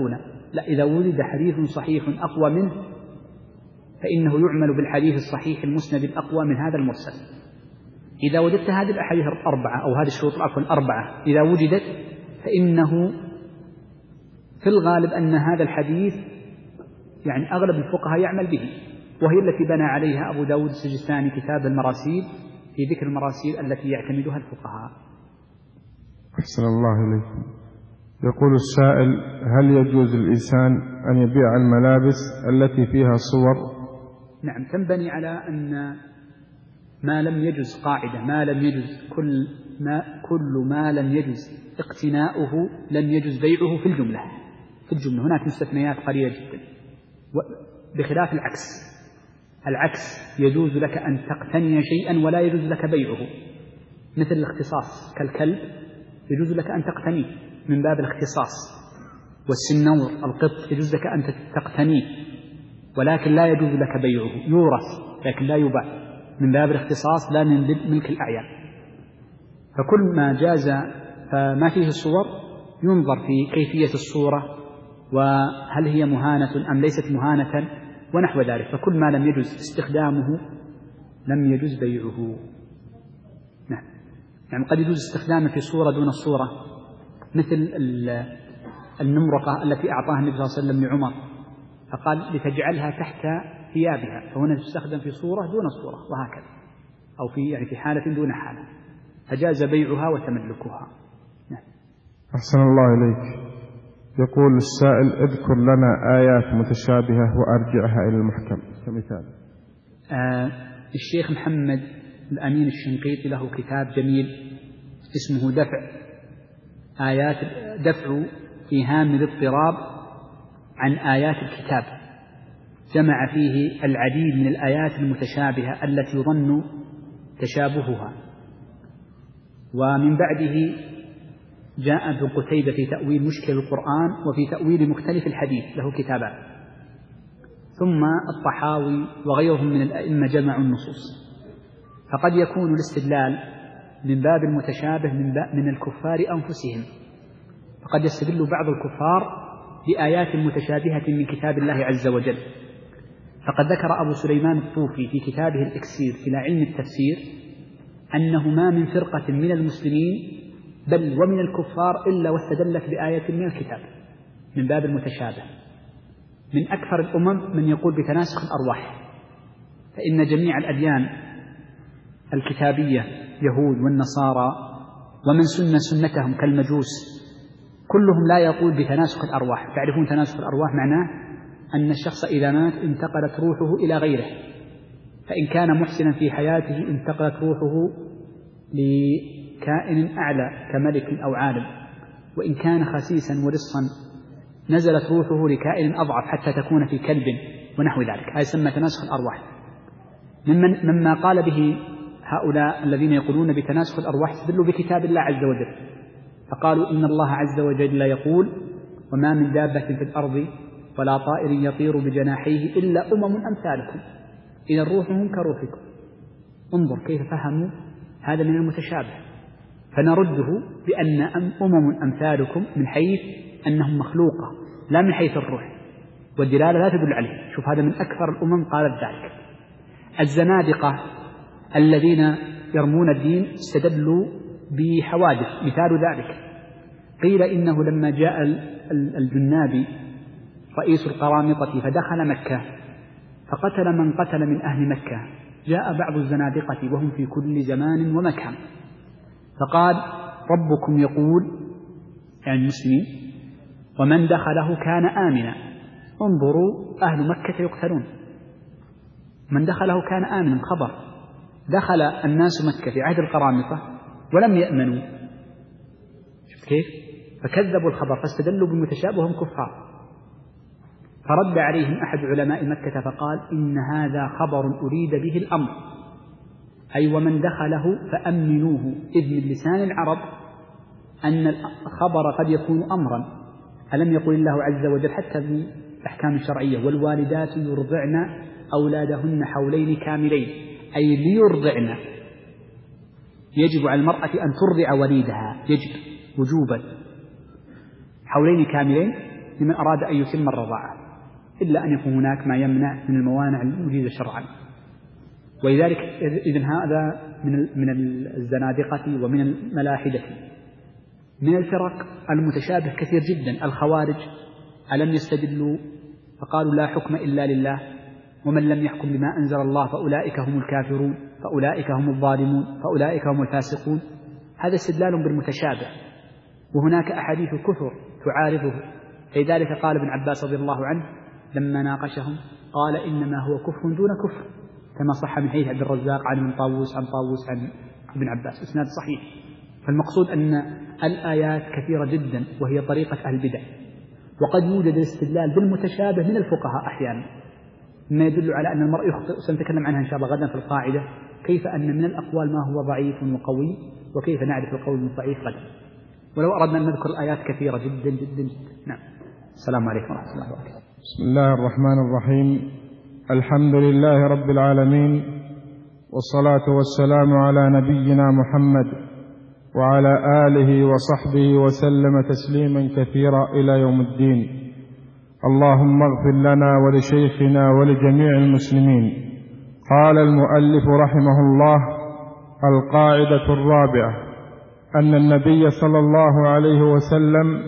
لا، إذا وجد حديث صحيح أقوى منه فإنه يعمل بالحديث الصحيح المسند الأقوى من هذا المرسل. إذا وجدت هذه الأحاديث الأربعة أو هذه الشروط الأربعة إذا وجدت فإنه في الغالب أن هذا الحديث يعني أغلب الفقهاء يعمل به، وهي التي بنى عليها أبو داود السجستاني كتاب المراسيل في ذكر المراسيل التي يعتمدها الفقهاء. أحسن الله إليكم. يقول السائل: هل يجوز للإنسان أن يبيع الملابس التي فيها صور؟ نعم، تنبني على أن ما لم يجوز قاعدة، ما لم يجوز كل ما لم يجوز اقتناؤه لم يجوز بيعه في الجملة. هناك مستثنيات قليلة جدا، بخلاف العكس يجوز لك أن تقتني شيئا ولا يجوز لك بيعه، مثل الاختصاص كالكلب يجوز لك أن تقتنيه من باب الاختصاص، والسنور القط يجوز لك أن تقتنيه ولكن لا يجوز لك بيعه، يورث لكن لا يباع من باب الاختصاص لا من ملك الأعيان. فكل ما جاز فما فيه الصور ينظر في كيفية الصورة وهل هي مهانة أم ليست مهانة ونحو ذلك، فكل ما لم يجوز استخدامه لم يجوز بيعه. نعم، يعني قد يجوز استخدامه في صورة دون الصورة، مثل النمرقة التي أعطاها النبي صلى الله عليه وسلم لعمر فقال لتجعلها تحت ثيابها، فهنا تستخدم في صورة دون صورة وهكذا، أو في حالة دون حالة، فجاز بيعها وتملكها. نعم. أحسن الله إليك. يقول السائل: اذكر لنا آيات متشابهة وأرجعها إلى المحكم كمثال. الشيخ محمد الأمين الشنقيطي له كتاب جميل اسمه دفع إيهام الاضطراب عن آيات الكتاب، جمع فيه العديد من الآيات المتشابهة التي يظن تشابهها. ومن بعده جاء ابن قتيبة في تأويل مشكل القرآن وفي تأويل مختلف الحديث له كتابان، ثم الطحاوي وغيرهم من الأئمة جمعوا النصوص. فقد يكون الاستدلال من باب المتشابه من الكفار أنفسهم، فقد يستدل بعض الكفار بآيات متشابهة من كتاب الله عز وجل. فقد ذكر أبو سليمان الطوفي في كتابه الإكسير إلى علم التفسير أنه ما من فرقة من المسلمين بل ومن الكفار إلا واستدلت بآية من الكتاب من باب المتشابه. من أكثر الأمم من يقول بتناسخ الأرواح، فإن جميع الأديان الكتابية يهود والنصارى ومن سنتهم كالمجوس كلهم لا يقول بتناسخ الأرواح. تعرفون تناسخ الأرواح معناه أن الشخص إذا مات انتقلت روحه إلى غيره، فإن كان محسنا في حياته انتقلت روحه لكائن أعلى كملك أو عالم، وإن كان خسيسا ورصا نزلت روحه لكائن أضعف حتى تكون في كلب ونحو ذلك. هذا يسمى تناسخ الأرواح. مما قال به هؤلاء الذين يقولون بتناسخ الأرواح استدلوا بكتاب الله عز وجل، فقالوا إن الله عز وجل يقول: وما من دابة في الأرض ولا طائر يطير بجناحيه إلا أمثالكم إذا روحهم كروحكم. انظر كيف فهموا هذا من المتشابه، فنرده بأن أمثالكم من حيث أنهم مخلوقة لا من حيث الروح، والدلالة لا تدل عليه. شوف، هذا من أكثر الأمم قالت ذلك. الزنادقة الذين يرمون الدين استدلوا بحوادث، مثال ذلك قيل إنه لما جاء الجنابي رئيس القرامطة فدخل مكة فقتل من قتل من أهل مكة، جاء بعض الزنادقة وهم في كل زمان ومكان فقال: ربكم يقول، يعني المسلمين، ومن دخله كان آمنا. انظروا، أهل مكة يقتلون، من دخله كان آمنا. خبر دخل الناس مكة في عهد القرامطة ولم يأمنوا. شفت كيف؟ فكذبوا الخبر فاستدلوا بالمتشابه وهم كفار. فرد عليهم أحد علماء مكة فقال: إن هذا خبر أريد به الأمر، أي ومن دخله فأمنوه، إذ من لسان العرب أن الخبر قد يكون أمرا. ألم يقل الله عز وجل حتى في الأحكام الشرعية: والوالدات يرضعن أولادهن حولين كاملين، أي ليرضعن. يجب على المرأة أن ترضع وليدها، يجب وجوبا حولين كاملين، لمن أراد أن يتم الرضاعة، إلا أن يكون هناك ما يمنع من الموانع المجيزة شرعا. ولذلك إذن هذا من الزنادقة ومن الملاحدة. من الفرق المتشابه كثير جدا الخوارج، ألم يستدلوا فقالوا لا حكم إلا لله، ومن لم يحكم بما أنزل الله فأولئك هم الكافرون، فأولئك هم الظالمون، فأولئك هم الفاسقون. هذا استدلال بالمتشابه، وهناك أحاديث كثر تعارضه. لذلك قال ابن عباس رضي الله عنه لما ناقشهم قال إنما هو كفر دون كفر، كما صح من حديث عبد الرزاق عن ابن طاووس عن ابن عباس، إسناد صحيح. فالمقصود أن الآيات كثيرة جدا وهي طريقة أهل البدع، وقد يوجد الاستدلال بالمتشابه من الفقهاء أحيانا، ما يدل على أن المرء يخطئ. سنتكلم عنها إن شاء الله غدا في القاعدة، كيف أن من الأقوال ما هو ضعيف وقوي، وكيف نعرف القول الضعيف غدا. ولو أردنا أن نذكر الآيات كثيرة جدا جدا جدا. نعم. السلام عليكم ورحمة الله وبركاته. بسم الله الرحمن الرحيم. الحمد لله رب العالمين، والصلاة والسلام على نبينا محمد وعلى آله وصحبه وسلم تسليما كثيرا إلى يوم الدين. اللهم اغفر لنا ولشيخنا ولجميع المسلمين. قال المؤلف رحمه الله: القاعدة الرابعة أن النبي صلى الله عليه وسلم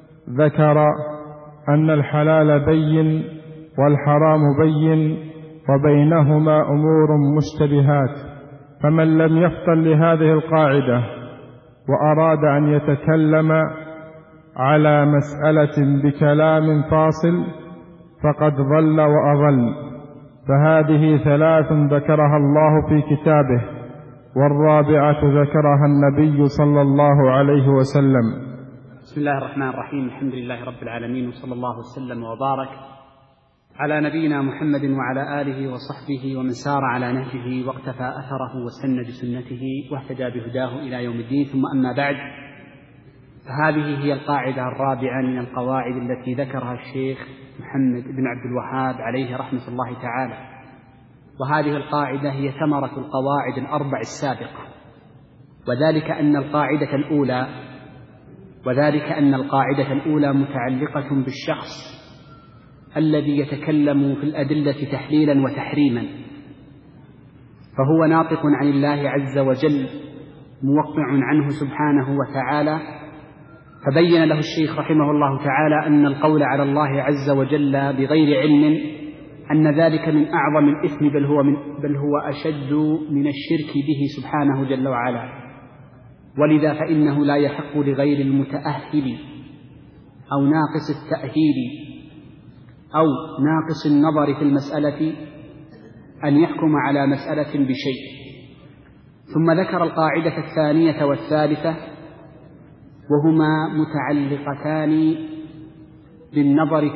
ذكر أن الحلال بين والحرام بين وبينهما أمور مشتبهات، فمن لم يفطن لهذه القاعدة وأراد أن يتكلم على مسألة بكلام فاصل فقد ضل وأضل. فهذه ثلاث ذكرها الله في كتابه، والرابعة ذكرها النبي صلى الله عليه وسلم. بسم الله الرحمن الرحيم. الحمد لله رب العالمين، وصلى الله وسلم وبارك على نبينا محمد وعلى آله وصحبه ومن سار على نهجه واقتفى أثره واستنى بسنته واهتدى بهداه إلى يوم الدين. ثم أما بعد، فهذه هي القاعدة الرابعة من القواعد التي ذكرها الشيخ محمد بن عبد الوهاب عليه رحمة الله تعالى. وهذه القاعدة هي ثمرة القواعد الأربع السابقة، وذلك أن القاعدة الأولى متعلقة بالشخص الذي يتكلم في الأدلة تحليلا وتحريما، فهو ناطق عن الله عز وجل موقع عنه سبحانه وتعالى. فبين له الشيخ رحمه الله تعالى أن القول على الله عز وجل بغير علم أن ذلك من أعظم الإثم، بل هو أشد من الشرك به سبحانه جل وعلا. ولذا فإنه لا يحق لغير المتأهل أو ناقص التأهيل أو ناقص النظر في المسألة أن يحكم على مسألة بشيء. ثم ذكر القاعدة الثانية والثالثة، وهما متعلقتان بالنظر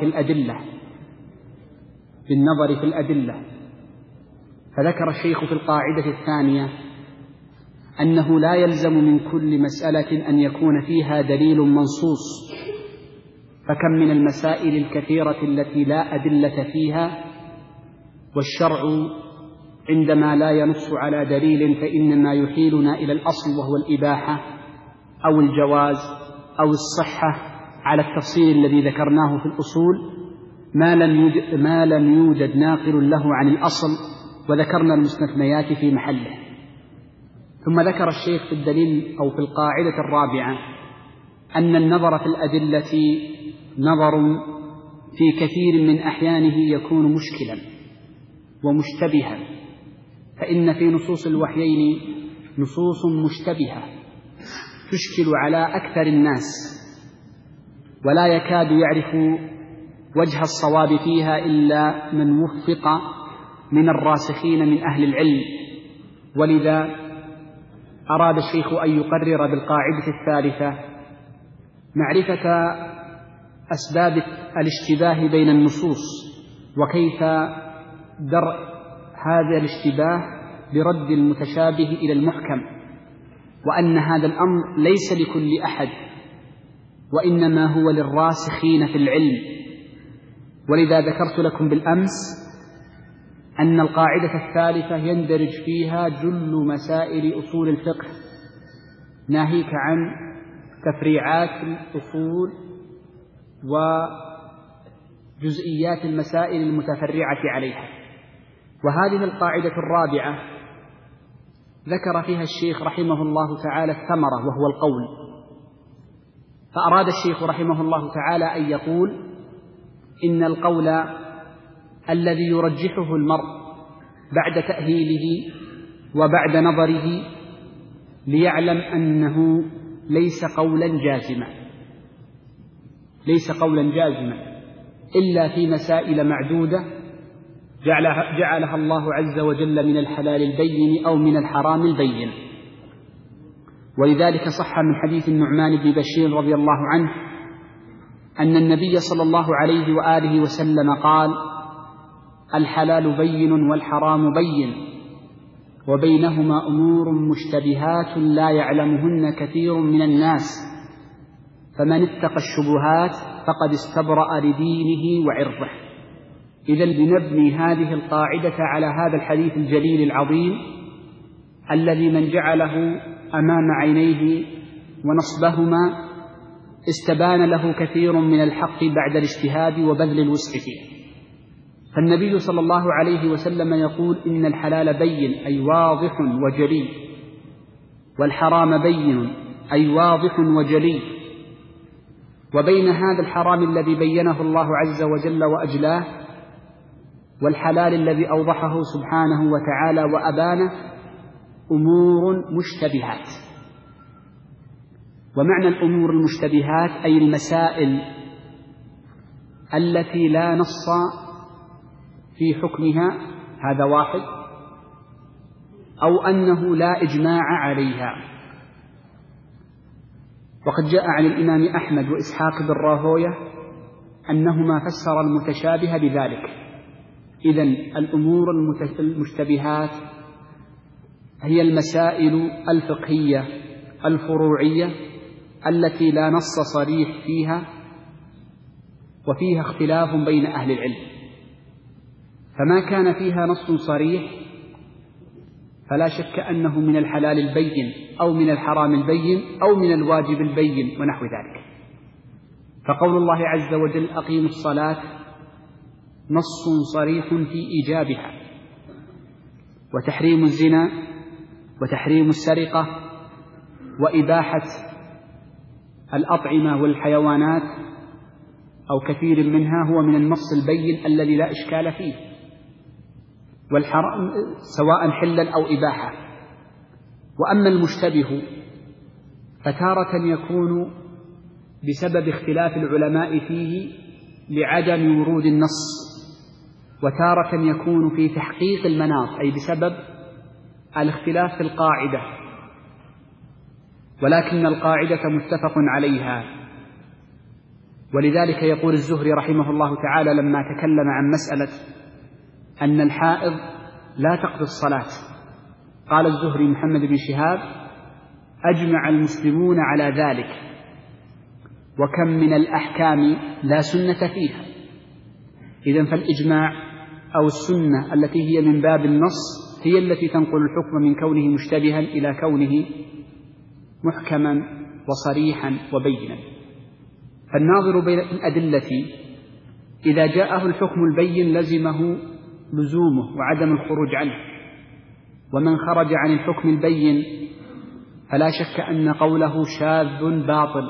في الأدلة. فذكر الشيخ في القاعدة الثانية أنه لا يلزم من كل مسألة أن يكون فيها دليل منصوص، فكم من المسائل الكثيرة التي لا أدلة فيها، والشرع عندما لا ينص على دليل فإنما يحيلنا إلى الأصل وهو الإباحة أو الجواز أو الصحة على التفصيل الذي ذكرناه في الأصول، ما لم يوجد ناقل له عن الأصل، وذكرنا المستثنيات في محله. ثم ذكر الشيخ في الدليل أو في القاعدة الرابعة أن النظر في الأدلة نظر في كثير من أحيانه يكون مشكلا ومشتبها، فإن في نصوص الوحيين نصوص مشتبهة تشكل على أكثر الناس، ولا يكاد يعرف وجه الصواب فيها إلا من وفق من الراسخين من أهل العلم. ولذا أراد الشيخ أن يقرر بالقاعدة الثالثة معرفة أسباب الاشتباه بين النصوص، وكيف درء هذا الاشتباه برد المتشابه إلى المحكم، وأن هذا الأمر ليس لكل أحد، وإنما هو للراسخين في العلم. ولذا ذكرت لكم بالأمس أن القاعدة الثالثة يندرج فيها جل مسائل أصول الفقه، ناهيك عن تفريعات الأصول جزئيات المسائل المتفرعة عليها. وهذه القاعدة الرابعة ذكر فيها الشيخ رحمه الله تعالى الثمرة وهو القول، فأراد الشيخ رحمه الله تعالى أن يقول إن القول الذي يرجحه المرء بعد تأهيله وبعد نظره ليعلم أنه ليس قولا جازما إلا في مسائل معدودة جعلها الله عز وجل من الحلال البين أو من الحرام البين. ولذلك صح من حديث النعمان بن بشير رضي الله عنه أن النبي صلى الله عليه وآله وسلم قال: الحلال بين والحرام بين وبينهما أمور مشتبهات لا يعلمهن كثير من الناس فمن اتقى الشبهات فقد استبرأ لدينه وعرضه. إذن بنبني هذه القاعدة على هذا الحديث الجليل العظيم الذي من جعله أمام عينيه ونصبهما استبان له كثير من الحق بعد الاجتهاد وبذل الوسع فيه. فالنبي صلى الله عليه وسلم يقول إن الحلال بين أي واضح وجلي، والحرام بين أي واضح وجلي، وبين هذا الحرام الذي بينه الله عز وجل وأجلاه والحلال الذي أوضحه سبحانه وتعالى وأبانه أمور مشتبهات. ومعنى الأمور المشتبهات أي المسائل التي لا نص في حكمها، هذا واحد، أو أنه لا إجماع عليها. وقد جاء عن الإمام أحمد وإسحاق بن راهوية أنهما فسر المتشابه بذلك. إذن الأمور المشتبهات هي المسائل الفقهية الفروعية التي لا نص صريح فيها وفيها اختلاف بين أهل العلم، فما كان فيها نص صريح فلا شك أنه من الحلال البين أو من الحرام البين أو من الواجب البين ونحو ذلك. فقول الله عز وجل أقيموا الصلاة نص صريح في إيجابها، وتحريم الزنا وتحريم السرقة وإباحة الأطعمة والحيوانات أو كثير منها هو من النص البين الذي لا إشكال فيه، والحرام سواء حلا أو إباحة. وأما المشتبه فتارة يكون بسبب اختلاف العلماء فيه لعدم ورود النص، وتارة يكون في تحقيق المناط أي بسبب الاختلاف في القاعدة، ولكن القاعدة متفق عليها. ولذلك يقول الزهري رحمه الله تعالى لما تكلم عن مسألة أن الحائض لا تقضي الصلاة، قال الزهري محمد بن شهاب: أجمع المسلمون على ذلك، وكم من الأحكام لا سنة فيها. إذن فالإجماع أو السنة التي هي من باب النص هي التي تنقل الحكم من كونه مشتبها إلى كونه محكما وصريحا وبينا. فالناظر بين الأدلة إذا جاءه الحكم البين لزمه لزومه وعدم الخروج عنه، ومن خرج عن الحكم البين فلا شك أن قوله شاذ باطل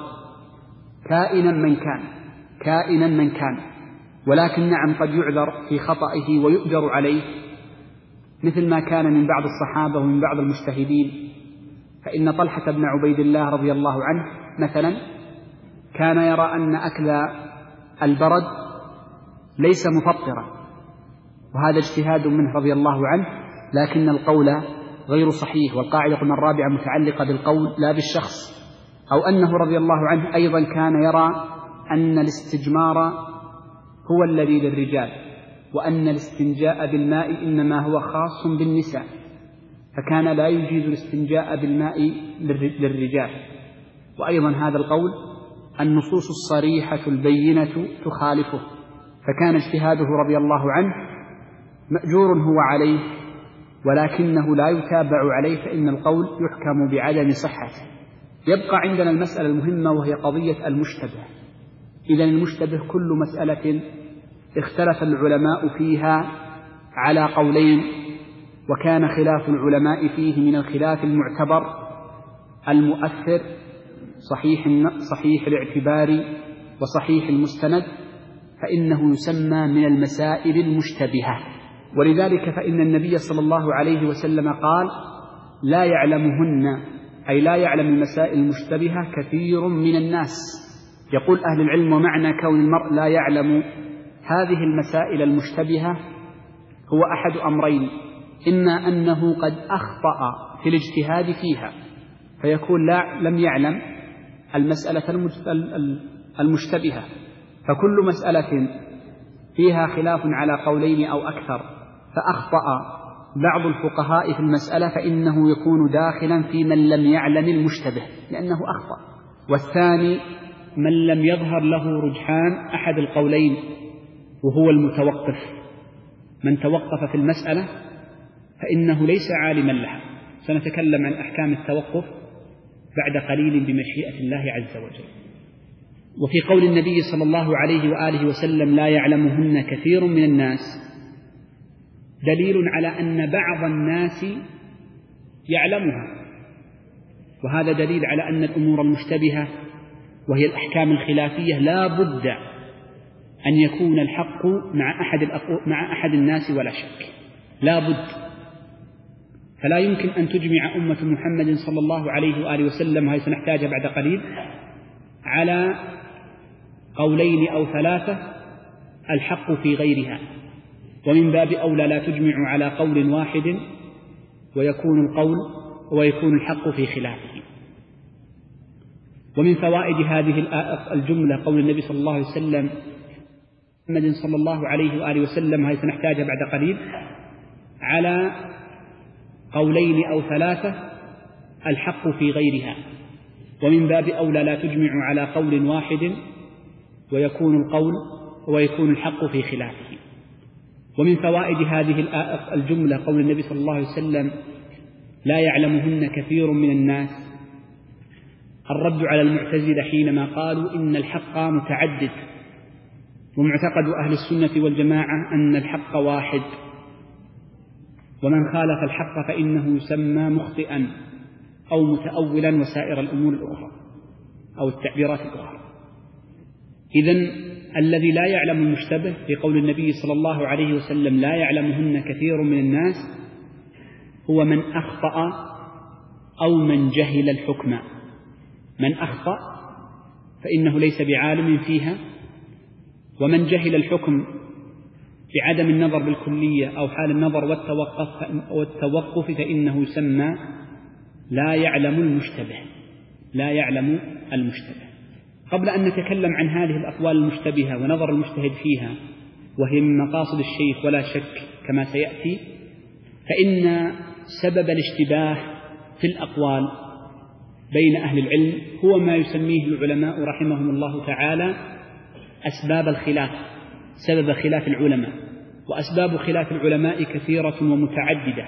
كائنا من كان. ولكن نعم قد يعذر في خطئه ويؤجر عليه، مثل ما كان من بعض الصحابة ومن بعض المجتهدين. فإن طلحة بن عبيد الله رضي الله عنه مثلا كان يرى أن أكل البرد ليس مفطرا، وهذا اجتهاد منه رضي الله عنه، لكن القول غير صحيح. والقاعدة قلنا الرابعة متعلقة بالقول لا بالشخص. أو أنه رضي الله عنه أيضا كان يرى أن الاستجمار هو الذي للرجال، وأن الاستنجاء بالماء إنما هو خاص بالنساء، فكان لا يجيز الاستنجاء بالماء للرجال. وأيضا هذا القول النصوص الصريحة البينة تخالفه، فكان اجتهاده رضي الله عنه مأجور هو عليه، ولكنه لا يتابع عليه، فإن القول يحكم بعدم صحته. يبقى عندنا المسألة المهمة وهي قضية المشتبه. إذن المشتبه كل مسألة اختلف العلماء فيها على قولين، وكان خلاف العلماء فيه من الخلاف المعتبر المؤثر، صحيح الاعتبار وصحيح المستند، فإنه يسمى من المسائل المشتبهة. ولذلك فإن النبي صلى الله عليه وسلم قال: لا يعلمهن، أي لا يعلم المسائل المشتبهة كثير من الناس. يقول أهل العلم: ومعنى كون المرء لا يعلم هذه المسائل المشتبهة هو أحد أمرين: إما أنه قد أخطأ في الاجتهاد فيها فيكون لم يعلم المسألة المشتبهة، فكل مسألة فيها خلاف على قولين أو أكثر فأخطأ بعض الفقهاء في المسألة فإنه يكون داخلا في من لم يعلم المشتبه لأنه أخطأ. والثاني من لم يظهر له رجحان أحد القولين وهو المتوقف، من توقف في المسألة فإنه ليس عالما لها. سنتكلم عن أحكام التوقف بعد قليل بمشيئة الله عز وجل. وفي قول النبي صلى الله عليه وآله وسلم: لا يعلمهن كثير من الناس، دليل على أن بعض الناس يعلمها، وهذا دليل على أن الأمور المشتبهة وهي الأحكام الخلافية لا بد أن يكون الحق مع أحد الناس ولا شك، لا بد. فلا يمكن أن تجمع أمة محمد صلى الله عليه وآله وسلم، وهي سنحتاج بعد قليل، على قولين أو ثلاثة الحق في غيرها، ومن باب أولى لا تجمع على قول واحد ويكون الحق في خلافه. ومن فوائد هذه الجملة قول النبي صلى الله عليه وسلم محمد صلى الله عليه وآله وسلم، وهي سنحتاج بعد قليل، على قولين أو ثلاثة الحق في غيرها، ومن باب أولى لا تجمع على قول واحد ويكون الحق في خلافه. ومن فوائد هذه الجملة قول النبي صلى الله عليه وسلم: لا يعلمهن كثير من الناس، الرد على المعتزلة حينما قالوا إن الحق متعدد، ومعتقد أهل السنة والجماعة أن الحق واحد، ومن خالف الحق فإنه يسمى مخطئا أو متأولا وسائر الأمور الأخرى أو التعبيرات الأخرى. إذن الذي لا يعلم المشتبه في قول النبي صلى الله عليه وسلم: لا يعلمهن كثير من الناس، هو من أخطأ أو من جهل الحكم. من أخطأ فإنه ليس بعالم فيها، ومن جهل الحكم بعدم النظر بالكلية أو حال النظر والتوقف فإنه يسمى لا يعلم المشتبه. قبل أن نتكلم عن هذه الأقوال المشتبهة ونظر المجتهد فيها، وهي من مقاصد الشيخ ولا شك كما سيأتي، فإن سبب الاشتباه في الأقوال بين أهل العلم هو ما يسميه العلماء رحمهم الله تعالى أسباب الخلاف، سبب خلاف العلماء. وأسباب خلاف العلماء كثيرة ومتعددة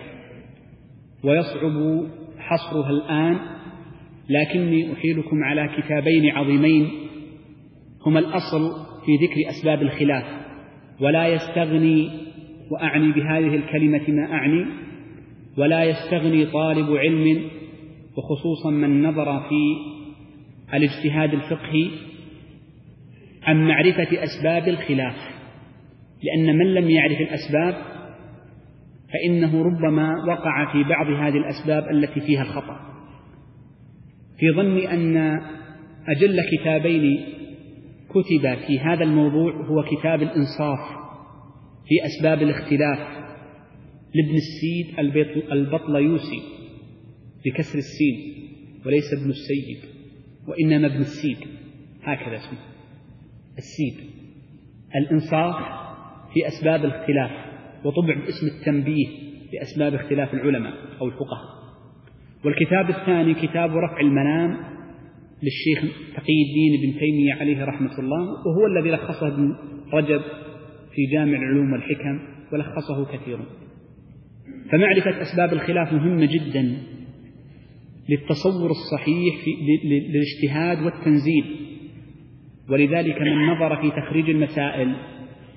ويصعب حصرها الآن، لكني أحيلكم على كتابين عظيمين هما الأصل في ذكر أسباب الخلاف، ولا يستغني، وأعني بهذه الكلمة ما أعني، ولا يستغني طالب علم وخصوصا من نظر في الاجتهاد الفقهي عن معرفة أسباب الخلاف، لأن من لم يعرف الأسباب فإنه ربما وقع في بعض هذه الأسباب التي فيها الخطأ. في ظني أن أجل كتابين كتب في هذا الموضوع هو كتاب الإنصاف في أسباب الاختلاف لابن السيد البطليوسي بكسر السين، وليس ابن السيد وإنما ابن السيد، هكذا اسمه السيد، الإنصاف في أسباب الاختلاف، وطبع باسم التنبيه لأسباب اختلاف العلماء أو الفقهاء. والكتاب الثاني كتاب رفع المنام للشيخ تقي الدين ابن تيمية عليه رحمة الله، وهو الذي لخصه ابن رجب في جامع العلوم والحكم ولخصه كثيرا. فمعرفة أسباب الخلاف مهمة جدا للتصور الصحيح للاجتهاد والتنزيل، ولذلك من نظر في تخريج المسائل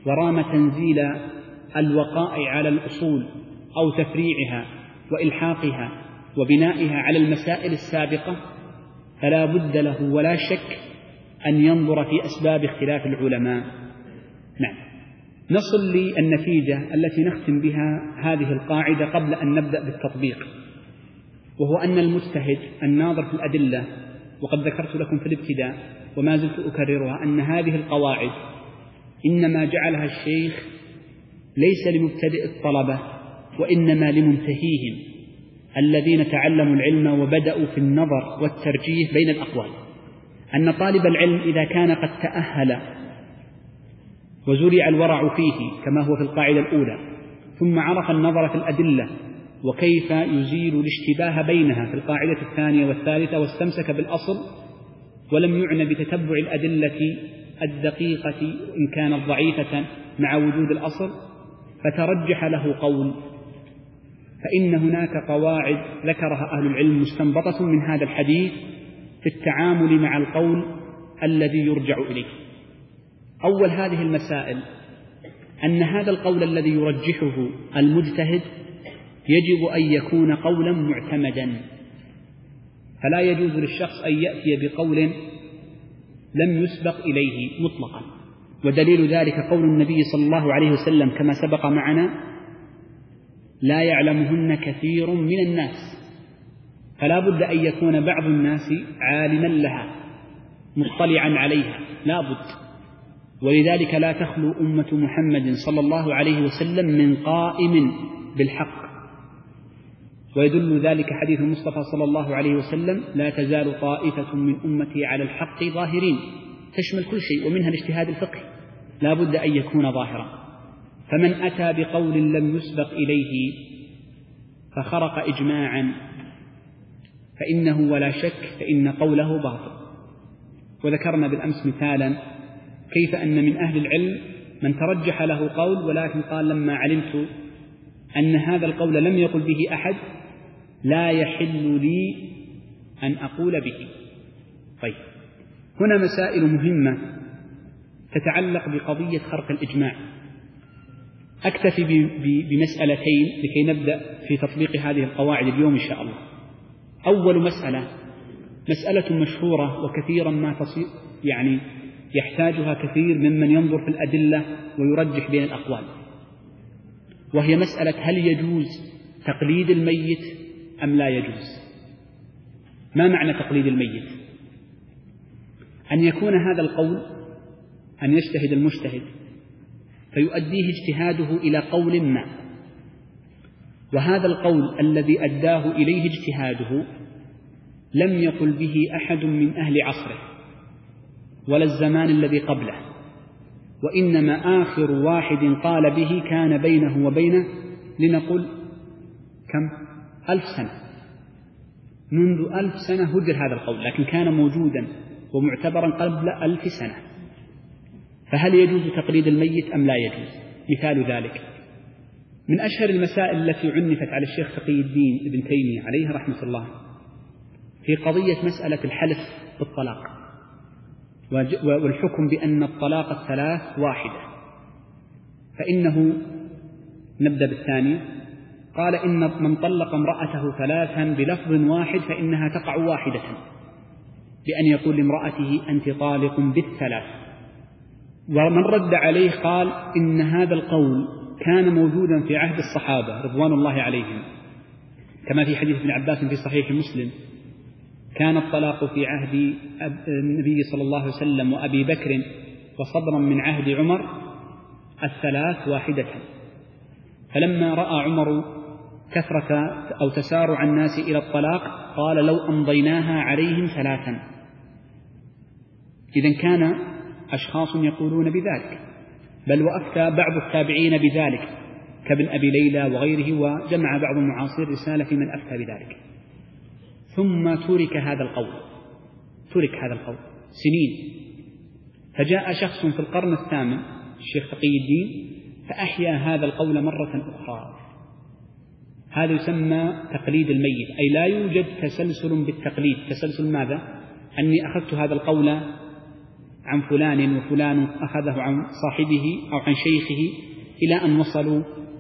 ورام تنزيل الوقائع على الأصول أو تفريعها وإلحاقها وبنائها على المسائل السابقة فلا بد له ولا شك أن ينظر في أسباب اختلاف العلماء. نعم، نصل للنتيجة التي نختم بها هذه القاعدة قبل أن نبدأ بالتطبيق، وهو أن المجتهد الناظر في الأدلة، وقد ذكرت لكم في الابتداء وما زلت أكررها، أن هذه القواعد إنما جعلها الشيخ ليس لمبتدئ الطلبة وإنما لمنتهيهم الذين تعلموا العلم وبدأوا في النظر والترجيح بين الأقوال. أن طالب العلم إذا كان قد تأهل وزرع الورع فيه كما هو في القاعدة الأولى، ثم عرف النظر في الأدلة وكيف يزيل الاشتباه بينها في القاعدة الثانية والثالثة، واستمسك بالأصل ولم يعنى بتتبع الأدلة الدقيقة إن كانت ضعيفة مع وجود الأصل، فترجح له قول، فإن هناك قواعد ذكرها أهل العلم مستنبطة من هذا الحديث في التعامل مع القول الذي يرجع إليه. أول هذه المسائل أن هذا القول الذي يرجحه المجتهد يجب أن يكون قولا معتمدا، فلا يجوز للشخص أن يأتي بقول لم يسبق إليه مطلقا. ودليل ذلك قول النبي صلى الله عليه وسلم كما سبق معنا: لا يعلمهن كثير من الناس. فلا بد أن يكون بعض الناس عالما لها مطلعا عليها، لا بد. ولذلك لا تخلو أمة محمد صلى الله عليه وسلم من قائم بالحق. ويدل ذلك حديث المصطفى صلى الله عليه وسلم: لا تزال طائفة من أمتي على الحق ظاهرين، تشمل كل شيء ومنها الاجتهاد الفقهي، لا بد أن يكون ظاهرا. فمن أتى بقول لم يسبق إليه فخرق إجماعا فإنه ولا شك فإن قوله باطل. وذكرنا بالأمس مثالا كيف أن من أهل العلم من ترجح له قول ولكن قال: لما علمت أن هذا القول لم يقل به أحد لا يحل لي أن أقول به. طيب، هنا مسائل مهمة تتعلق بقضية خرق الإجماع. أكتفي بمسألتين لكي نبدأ في تطبيق هذه القواعد اليوم إن شاء الله. أول مسألة مشهورة وكثيرا ما تصير يحتاجها كثير ممن ينظر في الأدلة ويرجح بين الأقوال، وهي مسألة: هل يجوز تقليد الميت أم لا يجوز؟ ما معنى تقليد الميت؟ أن يكون هذا القول، أن يجتهد المجتهد فيؤديه اجتهاده إلى قول ما، وهذا القول الذي أداه إليه اجتهاده لم يقل به أحد من أهل عصره ولا الزمان الذي قبله، وإنما آخر واحد قال به كان بينه وبينه لنقل كم 1000 سنة، منذ 1000 سنة هجر هذا القول، لكن كان موجودا ومعتبرا قبل 1000 سنة. فهل يجوز تقليد الميت أم لا يجوز؟ مثال ذلك من أشهر المسائل التي عنفت على الشيخ تقي الدين ابن تيمية عليه رحمة الله في قضية مسألة الحلف بالطلاق والحكم بأن الطلاق الثلاث واحدة. فإنه نبدأ بالثاني، قال: إن من طلق امرأته ثلاثا بلفظ واحد فإنها تقع واحدة، بأن يقول لامرأته: أنت طالق بالثلاث. ومن رد عليه قال: إن هذا القول كان موجودا في عهد الصحابة رضوان الله عليهم، كما في حديث ابن عباس في صحيح مسلم: كان الطلاق في عهد النبي صلى الله عليه وسلم وأبي بكر وصدرا من عهد عمر الثلاث واحدة. فلما رأى عمر كثرة أو تسارع الناس إلى الطلاق قال: لو أمضيناها عليهم ثلاثا. إذن كان أشخاص يقولون بذلك، بل وأفتى بعض التابعين بذلك كابن أبي ليلى وغيره، وجمع بعض المعاصر رسالة في من أفتى بذلك. ثم ترك هذا القول سنين، فجاء شخص في القرن الثامن الشيخ تقي الدين فأحيا هذا القول مرة أخرى. هذا يسمى تقليد الميت، أي لا يوجد تسلسل بالتقليد. تسلسل ماذا؟ أني أخذت هذا القول عن فلان وفلان أخذه عن صاحبه أو عن شيخه، إلى أن وصلوا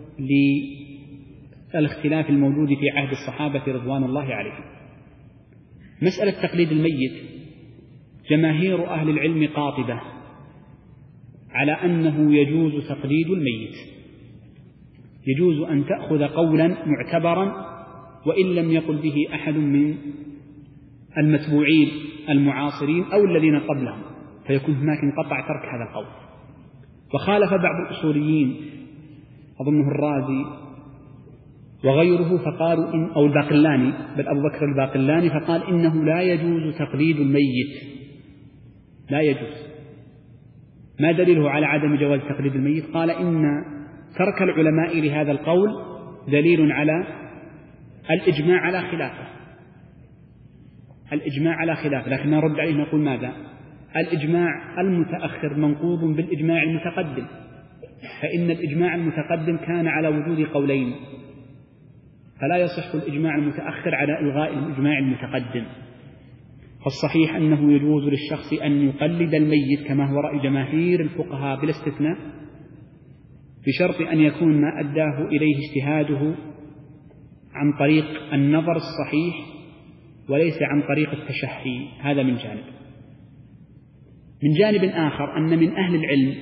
للاختلاف الموجود في عهد الصحابة رضوان الله عليهم. مسألة تقليد الميت جماهير أهل العلم قاطبة على أنه يجوز تقليد الميت، يجوز أن تأخذ قولا معتبرا وإن لم يقل به أحد من المتبوعين المعاصرين أو الذين قبلهم، فيكون هناك انقطع ترك هذا القول. وخالف بعض الأصوليين أظنه الرازي وغيره فقالوا أو الباقلاني، بل أبو بكر الباقلاني، فقال إنه لا يجوز تقليد الميت، لا يجوز. ما دليله على عدم جواز تقليد الميت؟ قال إن ترك العلماء لهذا القول دليل على الإجماع على خلافه، الإجماع على خلافه. لكن نرد عليه نقول ماذا؟ الإجماع المتأخر منقوض بالإجماع المتقدم، فإن الإجماع المتقدم كان على وجود قولين، فلا يصح الإجماع المتأخر على إلغاء الإجماع المتقدم. فالصحيح أنه يجوز للشخص أن يقلد الميت كما هو رأي جماهير الفقهاء بلا استثناء، بشرط أن يكون ما أداه إليه اجتهاده عن طريق النظر الصحيح وليس عن طريق التشحي. هذا من جانب. من جانب آخر أن من أهل العلم،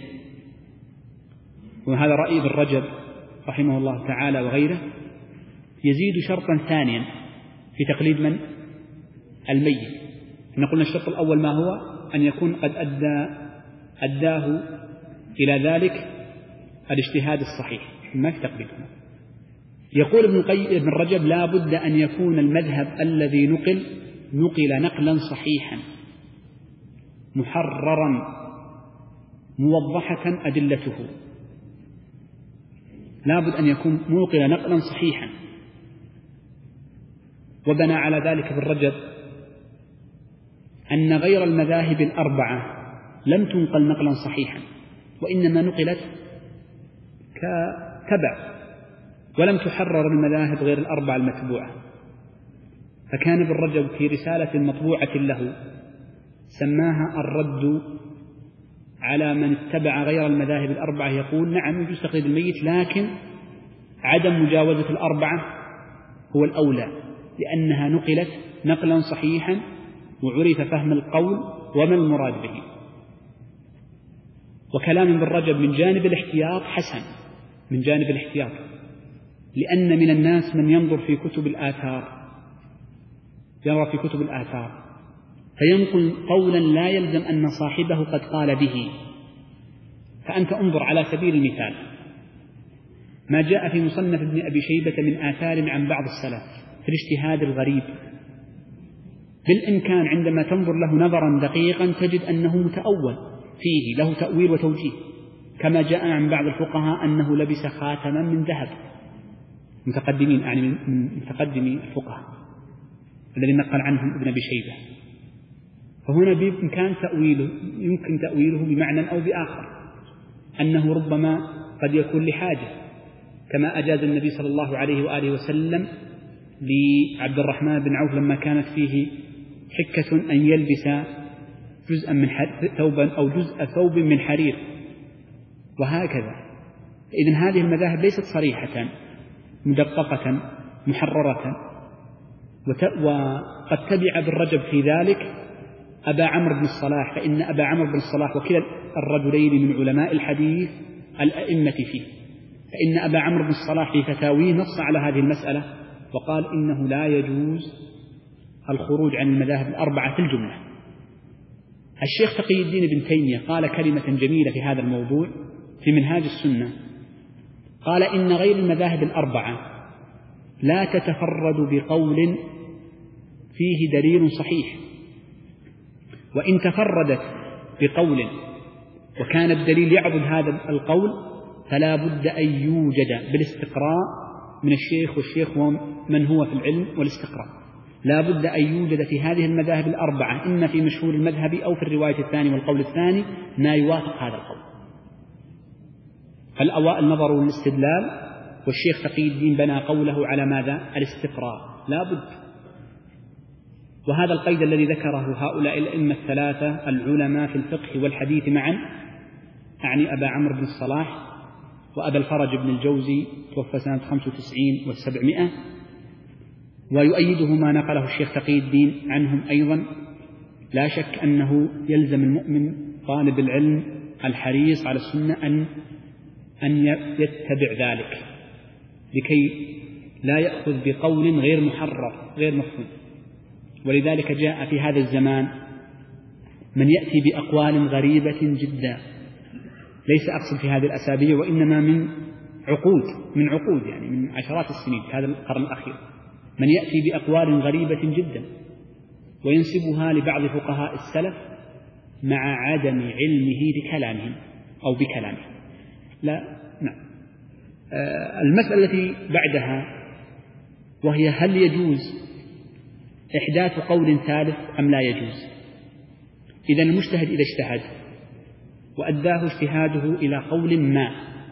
وهذا رأي ابن رجب رحمه الله تعالى وغيره، يزيد شرطا ثانيا في تقليد من؟ الميت. نقول الشرط الأول ما هو؟ أن يكون قد أداه إلى ذلك الاجتهاد الصحيح، ما في تقليده. يقول ابن رجب لا بد أن يكون المذهب الذي نقل نقلا صحيحا محررا موضحة أدلته، لا بد أن يكون نقل نقلا صحيحا. وبنى على ذلك ابن رجب أن غير المذاهب الأربعة لم تنقل نقلا صحيحا، وإنما نقلت كتبع، ولم تحرر المذاهب غير الأربعة المتبوعة. فكان ابن رجب في رسالة مطبوعة له سماها الرد على من اتبع غير المذاهب الأربعة، يقول نعم يجوز تقليد الميت، لكن عدم مجاوزة الأربعة هو الأولى، لأنها نقلت نقلا صحيحا وعرف فهم القول وما المراد به. وكلام ابن رجب من جانب الاحتياط حسن، من جانب الاحتياط، لأن من الناس من ينظر في كتب الآثار، يرى في كتب الآثار فينقل قولا لا يلزم أن صاحبه قد قال به. فأنت انظر على سبيل المثال ما جاء في مصنف ابن أبي شيبة من آثار عن بعض السلف في الاجتهاد الغريب، بالإمكان عندما تنظر له نظرا دقيقا تجد أنه متأول فيه، له تأويل وتوجيه، كما جاء عن بعض الفقهاء أنه لبس خاتما من ذهب، متقدمين يعني من متقدمي الفقهاء الذي نقل عنهم ابن أبي شيبة. فهنا بإمكان تأويله، يمكن تأويله بمعنى أو بآخر، أنه ربما قد يكون لحاجة، كما أجاز النبي صلى الله عليه وآله وسلم لعبد الرحمن بن عوف لما كانت فيه حكة أن يلبس جزءا من ثوبا أو جزء ثوب من حرير، وهكذا. إذن هذه المذاهب ليست صريحة مدققة محررة. وقد تبع ابن رجب في ذلك أبا عمرو بن الصلاح، فإن أبا عمرو بن الصلاح وكلا الرجلين من علماء الحديث الأئمة فيه، فإن أبا عمرو بن الصلاح في فتاويه نص على هذه المسألة وقال إنه لا يجوز الخروج عن المذاهب الأربعة في الجملة. الشيخ تقي الدين ابن تيمية قال كلمة جميلة في هذا الموضوع في منهاج السنة، قال إن غير المذاهب الأربعة لا تتفرد بقول فيه دليل صحيح، وإن تفردت بقول وكان الدليل يعضد هذا القول فلا بد أن يوجد بالاستقراء من الشيخ، والشيخ ومن هو في العلم والاستقراء، لا بد أن يوجد في هذه المذاهب الأربعة إما في مشهور المذهب أو في الرواية الثانية والقول الثاني ما يوافق هذا القول. فالأوائل نظروا للاستدلال، والشيخ تقي الدين بنى قوله على ماذا؟ الاستقراء. لا بد. وهذا القيد الذي ذكره هؤلاء الأئمة الثلاثة العلماء في الفقه والحديث معا، أعني أبا عمرو بن الصلاح وأبا الفرج بن الجوزي توفى سنة 95 و700، ويؤيده ما نقله الشيخ تقي الدين عنهم أيضا. لا شك أنه يلزم المؤمن طالب العلم الحريص على السنة أن يتبع ذلك لكي لا يأخذ بقول غير محرر غير مفهوم. ولذلك جاء في هذا الزمان من يأتي بأقوال غريبة جدا، ليس أقصد في هذه الأسابيع وإنما من عقود يعني من عشرات السنين في هذا القرن الأخير، من يأتي بأقوال غريبة جدا وينسبها لبعض فقهاء السلف مع عدم علمه بكلامهم أو بكلامه. نعم. المسألة التي بعدها وهي هل يجوز إحداث قول ثالث أم لا يجوز؟ إذا المجتهد إذا اجتهد وأداه اجتهاده إلى قول ما،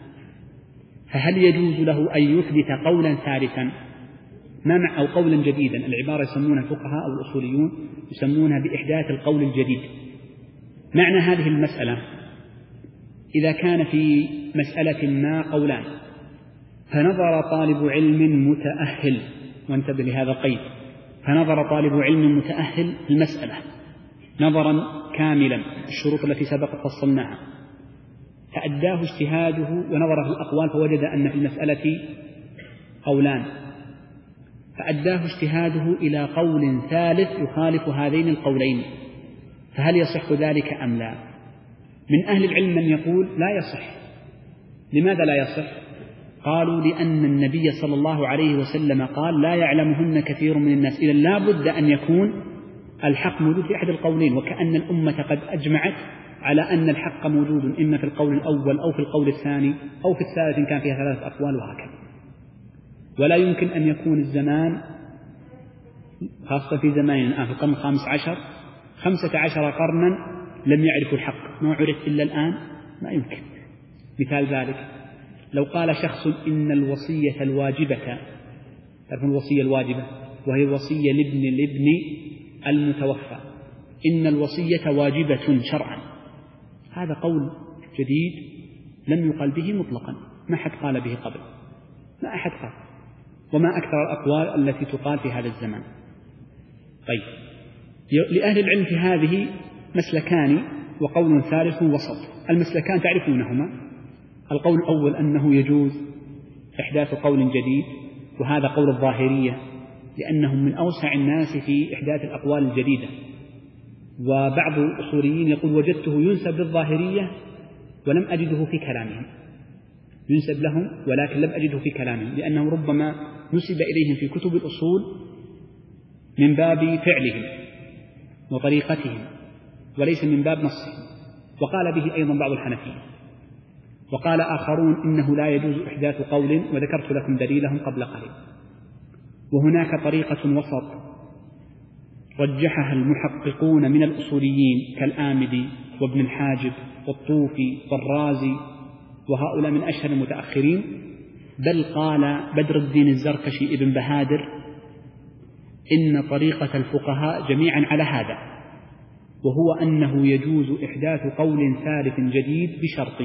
فهل يجوز له أن يثبت قولا ثالثا أو قولا جديدا؟ العبارة يسمونها الفقهاء أو الأصوليون يسمونها بإحداث القول الجديد. معنى هذه المسألة إذا كان في مسألة ما قولان فنظر طالب علم متأهل، وانتبه لهذا القيد، فنظر طالب علم متأهل في المسألة نظرا كاملا الشروط التي سبق فصلناها، فأداه اجتهاده ونظر في الأقوال فوجد أن في المسألة قولان، فأداه اجتهاده إلى قول ثالث يخالف هذين القولين، فهل يصح ذلك أم لا؟ من أهل العلم من يقول لا يصح. لماذا لا يصح؟ قالوا لأن النبي صلى الله عليه وسلم قال لا يعلمهن كثير من الناس، إذا لا بد أن يكون الحق موجود في أحد القولين، وكأن الأمة قد أجمعت على أن الحق موجود إما في القول الأول أو في القول الثاني أو في الثالث إن كان فيها 3 أقوال وهكذا. ولا يمكن أن يكون الزمان خاصة في زماننا الآن في القرن 15 قرنا لم يعرفوا الحق، ما عرف إلا الآن، ما يمكن. مثال ذلك لو قال شخص إن الوصية الواجبة، تعرفون الوصية الواجبة وهي الوصية لابن المتوفى، إن الوصية واجبة شرعا، هذا قول جديد لم يقل به مطلقا، ما أحد قال به قبل، ما أحد قال، وما أكثر الأقوال التي تقال في هذا الزمان. طيب، لأهل العلم في هذه مسلكان وقول ثالث وسط. المسلكان تعرفونهما، القول الأول أنه يجوز إحداث قول جديد، وهذا قول الظاهرية لأنهم من أوسع الناس في إحداث الأقوال الجديدة، وبعض الأصوليين يقول وجدته ينسب للظاهرية ولم أجده في كلامهم، ينسب لهم ولكن لم أجده في كلامهم، لأنه ربما نسب إليهم في كتب الأصول من باب فعلهم وطريقتهم وليس من باب نصهم، وقال به أيضا بعض الحنفية. وقال آخرون إنه لا يجوز إحداث قول، وذكرت لكم دليلهم قبل قليل. وهناك طريقة وسط رجحها المحققون من الأصوليين كالآمدي وابن الحاجب والطوفي والرازي، وهؤلاء من أشهر المتأخرين، بل قال بدر الدين الزركشي ابن بهادر إن طريقة الفقهاء جميعا على هذا، وهو أنه يجوز إحداث قول ثالث جديد بشرط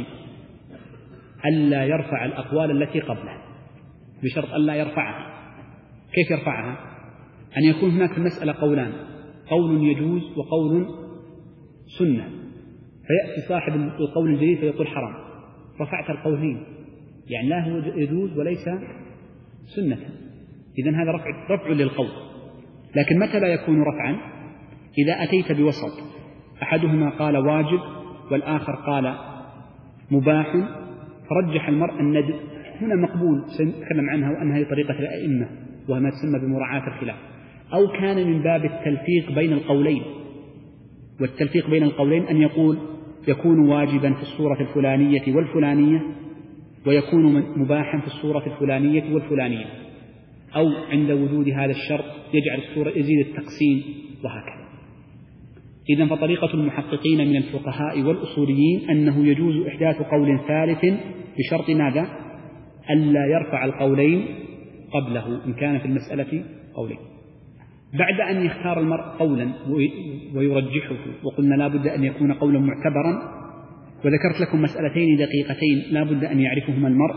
ألا يرفع الأقوال التي قبله، بشرط ألا يرفعها. كيف يرفعها؟ أن يكون هناك في المسألة قولان، قول يجوز وقول سنة، فيأتي صاحب القول الجديد فيقول حرام، رفعت القولين، يعني لا هو يجوز وليس سنة، إذن هذا رفع للقول. لكن متى لا يكون رفعا؟ إذا أتيت بوسط، أحدهما قال واجب والآخر قال مباح، فرجح المرء الندب، هنا مقبول سنتكلم عنها وأنها هي طريقة الأئمة وما تسمى بمراعاة الخلاف، أو كان من باب التلفيق بين القولين، والتلفيق بين القولين أن يكون واجبا في الصورة الفلانية والفلانية، ويكون مباحا في الصورة الفلانية والفلانية، أو عند وجود هذا الشرط يجعل الصورة يزيد التقسيم وهكذا. إذن فطريقة المحققين من الفقهاء والأصوليين أنه يجوز إحداث قول ثالث بشرط ماذا؟ ألا يرفع القولين قبله إن كان في المسألة قولين. بعد أن يختار المرء قولا ويرجحه، وقلنا لا بد أن يكون قولا معتبرا، وذكرت لكم مسألتين دقيقتين لا بد أن يعرفهما المرء.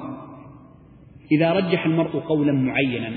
إذا رجح المرء قولا معينا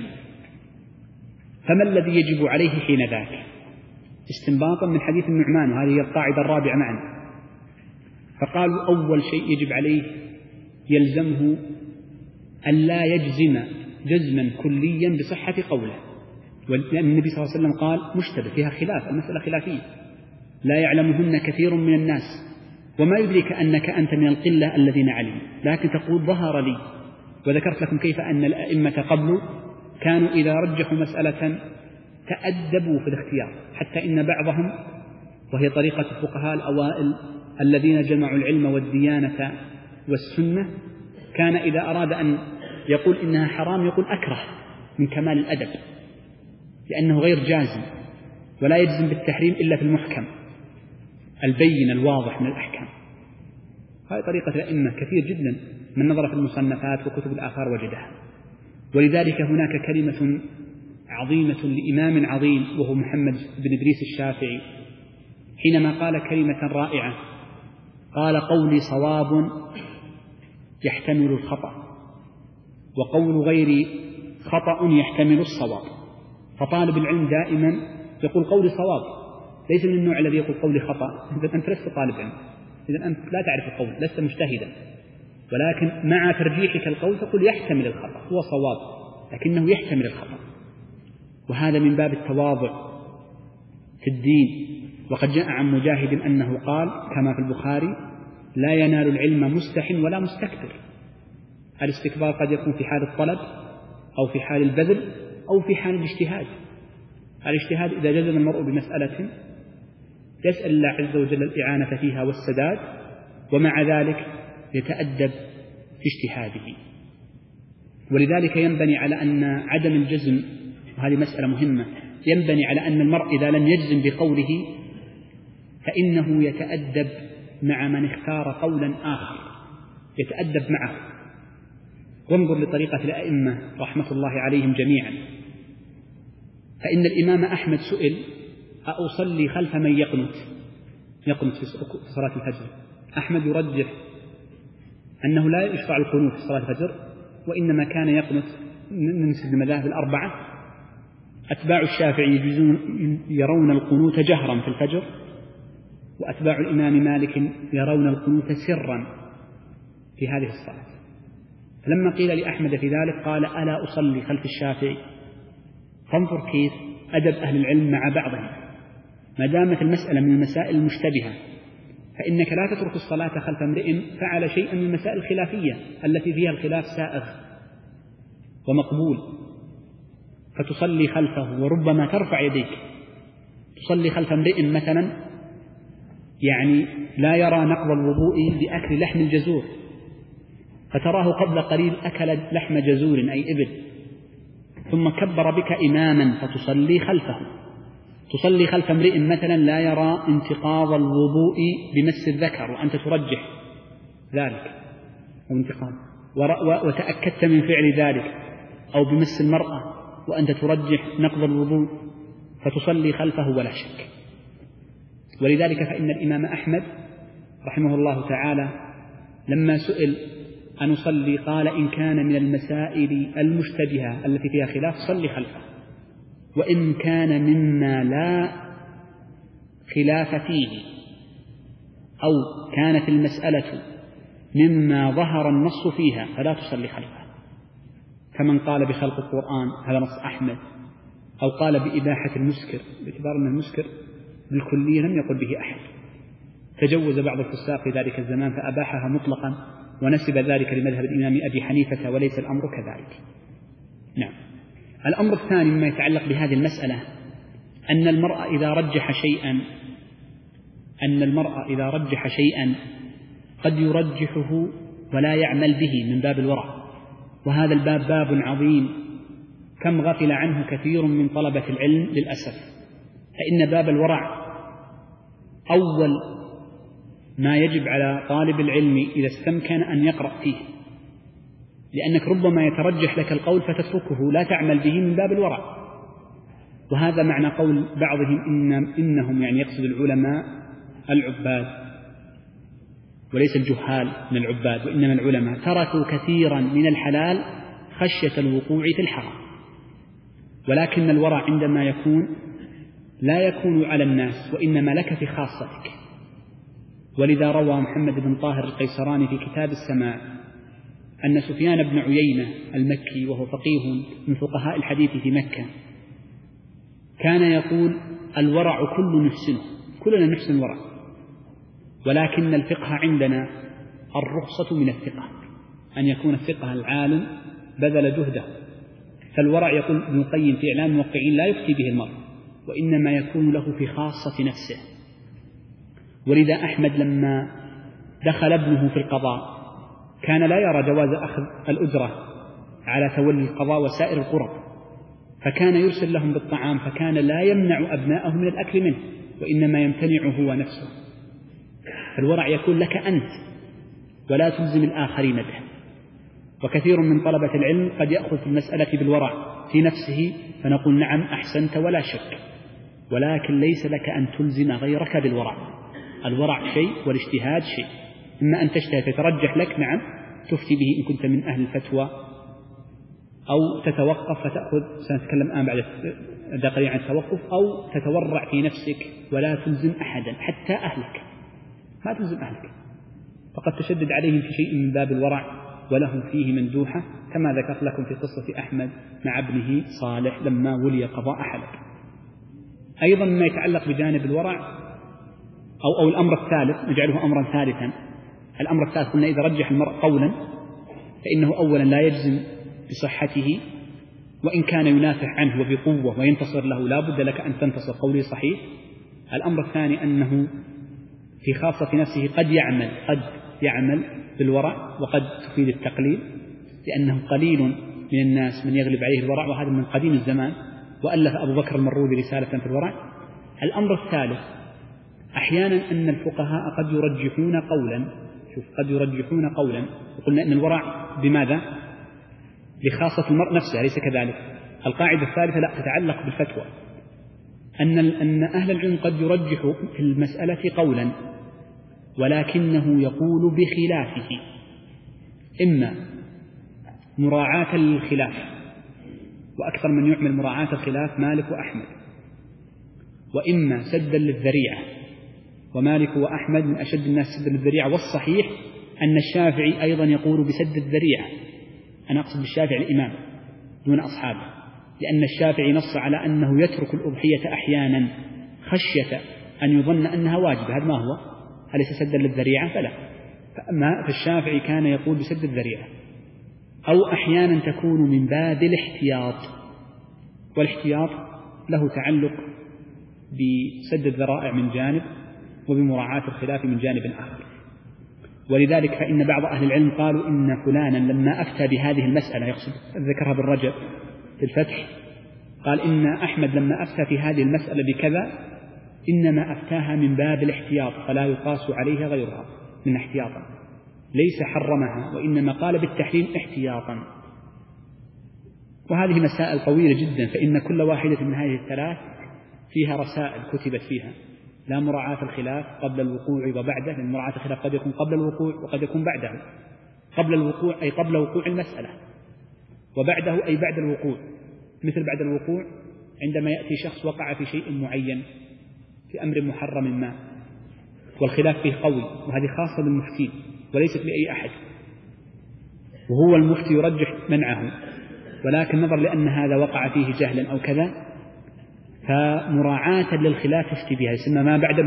فما الذي يجب عليه حين ذاك؟ استنباطا من حديث النعمان، وهذه هي القاعدة الرابعة معا. فقالوا أول شيء يجب عليه يلزمه أن لا يجزم جزما كليا بصحة قوله، لأن النبي صلى الله عليه وسلم قال مشتبه فيها خلاف، المسألة خلافية لا يعلمهن كثير من الناس، وما يدرك أنك أنت من القلة الذين علموا، لكن تقول ظهر لي. وذكرت لكم كيف أن الأئمة قبل كانوا إذا رجحوا مسألة تأدبوا في الاختيار، حتى إن بعضهم، وهي طريقة الفقهاء الأوائل الذين جمعوا العلم والديانة والسنة، كان إذا أراد أن يقول إنها حرام يقول أكره من كمال الأدب، لأنه غير جازم، ولا يجزم بالتحريم إلا في المحكم البين الواضح من الأحكام. هذه طريقة الأئمة كثير جدا، من نظر في المصنفات وكتب الآثار وجدها. ولذلك هناك كلمة عظيمة لإمام عظيم وهو محمد بن إدريس الشافعي، حينما قال كلمة رائعة، قال: قولي صواب يحتمل الخطأ، وقول غيري خطأ يحتمل الصواب. فطالب العلم دائما يقول قولي صواب، ليس من النوع الذي يقول قولي خطأ. إذا أنت لست طالب علم، إذا أنت لا تعرف القول، لست مجتهدا، ولكن مع ترجيحك القول تقول يحتمل الخطأ، هو صواب لكنه يحتمل الخطأ. وهذا من باب التواضع في الدين. وقد جاء عن مجاهد أنه قال كما في البخاري: لا ينال العلم مستح ولا مستكبر. الاستكبار قد يكون في حال الطلب أو في حال البذل أو في حال الاجتهاد. الاجتهاد إذا جزم المرء بمسألة يسأل الله عز وجل الإعانة فيها والسداد، ومع ذلك يتأدب في اجتهاده. ولذلك ينبني على أن عدم الجزم، وهذه مسألة مهمة، ينبني على أن المرء إذا لم يجزم بقوله فإنه يتأدب مع من اختار قولا آخر، يتأدب معه. وانظر لطريقة الأئمة رحمة الله عليهم جميعا، فإن الإمام أحمد سئل: أصلي خلف من يقنت في صلاة الفجر؟ أحمد يرجح أنه لا يشرع القنوت في صلاة الفجر، وإنما كان يقنت من المذاهب الأربعة. أتباع الشافعي يرون القنوت جهرا في الفجر، وأتباع الإمام مالك يرون القنوت سرا في هذه الصلاة. فلما قيل لأحمد في ذلك قال: ألا أصلي خلف الشافعي؟ فانظر كيف أدب أهل العلم مع بعضهم. ما دامت المسألة من المسائل المشتبهة فإنك لا تترك الصلاة خلف امرئ فعل شيئا من المسائل الخلافية التي فيها الخلاف سائغ ومقبول، فتصلي خلفه. وربما ترفع يديك، تصلي خلف امرئ مثلا يعني لا يرى نقض الوضوء بأكل لحم الجزور، فتراه قبل قليل أكل لحم جزور أي إبل، ثم كبر بك إماما فتصلي خلفه. تصلي خلف امرئ مثلا لا يرى انتقاض الوضوء بمس الذكر وأنت ترجح ذلك أو انتقاض، وتأكدت من فعل ذلك، أو بمس المرأة وأنت ترجح نقض الوضوء، فتصلي خلفه ولا شك. ولذلك فإن الإمام أحمد رحمه الله تعالى لما سئل أن أصلي قال: إن كان من المسائل المشتبهة التي فيها خلاف صلي خلفه، وإن كان مما لا خلاف فيه أو كانت المسألة مما ظهر النص فيها فلا تصلي خلفه. فمن قال بخلق القرآن هذا نص أحمد، أو قال بإباحة المسكر، باعتبار أن المسكر بالكلية لم يقل به أحد، تجوز بعض الفساق في ذلك الزمان فأباحها مطلقا ونسب ذلك لمذهب الإمام أبي حنيفة، وليس الأمر كذلك. نعم. الأمر الثاني مما يتعلق بهذه المسألة أن المرء إذا رجح شيئا قد يرجحه ولا يعمل به من باب الورع، وهذا الباب باب عظيم كم غفل عنه كثير من طلبة العلم للأسف. فإن باب الورع أول ما يجب على طالب العلم إذا استمكن أن يقرأ فيه، لأنك ربما يترجح لك القول فتتركه لا تعمل به من باب الورع. وهذا معنى قول بعضهم إنهم يعني يقصد العلماء العباد وليس الجهال من العباد، وإنما العلماء تركوا كثيرا من الحلال خشية الوقوع في الحرام. ولكن الورع عندما يكون لا يكون على الناس وإنما لك في خاصتك. ولذا روى محمد بن طاهر القيسراني في كتاب السماع أن سفيان بن عيينة المكي وهو فقيه من فقهاء الحديث في مكة كان يقول: الورع كل نحسنه، كلنا نحسن الورع، ولكن الفقه عندنا الرخصة من الثقة، أن يكون الثقة العالم بذل جهده. فالورع يقول ابن القيم في إعلام الموقعين لا يفتي به المرء، وإنما يكون له في خاصة نفسه. ولذا أحمد لما دخل ابنه في القضاء كان لا يرى جواز أخذ الأجرة على تولي القضاء وسائر القرب، فكان يرسل لهم بالطعام، فكان لا يمنع أبناءه من الأكل منه، وإنما يمتنع هو نفسه. الورع يكون لك أنت ولا تلزم الآخرين به. وكثير من طلبة العلم قد يأخذ في المسألة بالورع في نفسه، فنقول: نعم أحسنت ولا شك، ولكن ليس لك أن تلزم غيرك بالورع. الورع شيء والاجتهاد شيء، إما أن تجتهد فترجح لك، نعم تفتي به إن كنت من أهل الفتوى، أو تتوقف فتأخذ، سنتكلم الآن بعد دقيقة عن التوقف، أو تتورع في نفسك ولا تلزم أحدا حتى أهلك، ما تلزم أهلك، فقد تشدد عليهم في شيء من باب الورع ولهم فيه مندوحة، كما ذكرت لكم في قصة أحمد مع ابنه صالح لما ولي قضاء حلب. أيضا ما يتعلق بجانب الورع أو الأمر الثالث، نجعله أمرا ثالثا. الأمر الثالث قلنا إذا رجح المرء قولا فإنه أولا لا يجزم بصحته، وإن كان ينافع عنه وبقوة وينتصر له لا بد لك أن تنتصر، قولي صحيح. الأمر الثاني أنه في خاصة نفسه قد يعمل بالورع، وقد تفيد التقليل، لأنه قليل من الناس من يغلب عليه الورع، وهذا من قديم الزمان، وألف أبو بكر المروذي رسالة في الورع. الأمر الثالث أحيانا أن الفقهاء قد يرجحون قولا، وقلنا أن الورع بماذا؟ بخاصة المرء نفسه، ليس كذلك. القاعدة الثالثة لا تتعلق بالفتوى، أن أهل العلم قد يرجح في المسألة قولا ولكنه يقول بخلافه، إما مراعاة للخلاف، وأكثر من يعمل مراعاة الخلاف مالك وأحمد، وإما سدا للذريعة، ومالك وأحمد من أشد الناس سدا للذريعة. والصحيح أن الشافعي أيضا يقول بسد الذريعة، أنا أقصد بالشافعي الإمام دون أصحابه، لأن الشافعي نص على أنه يترك الأضحية أحيانا خشية أن يظن أنها واجبة. هذا ما هو؟ أليس سدا للذريعة؟ فلا. فالشافعي كان يقول بسد الذريعة، أو أحيانا تكون من باب الاحتياط، والاحتياط له تعلق بسد الذرائع من جانب وبمراعاة الخلاف من جانب آخر. ولذلك فإن بعض أهل العلم قالوا إن فلانا لما أفتى بهذه المسألة، يقصد ذكرها بالرجب في الفتح، قال إن أحمد لما أفتى في هذه المسألة بكذا إنما أفتاها من باب الاحتياط، فلا يقاس عليها غيرها من احتياطا، ليس حرمها وإنما قال بالتحريم احتياطا. وهذه مسائل طويلة جدا، فإن كل واحدة من هذه الثلاث فيها رسائل كتبت فيها، لا مراعاة الخلاف قبل الوقوع وبعده، لأن مراعاة الخلاف قد يكون قبل الوقوع وقد يكون بعده. قبل الوقوع أي قبل وقوع المسألة، وبعده أي بعد الوقوع. مثل بعد الوقوع عندما يأتي شخص وقع في شيء معين، في أمر محرم ما، والخلاف فيه قوي، وهذه خاصة بالمفتي وليست لأي أحد، وهو المفتي يرجح منعه، ولكن نظر لأن هذا وقع فيه جهلا أو كذا، فمراعاة للخلاف يفتي بها، يسمى ما بعد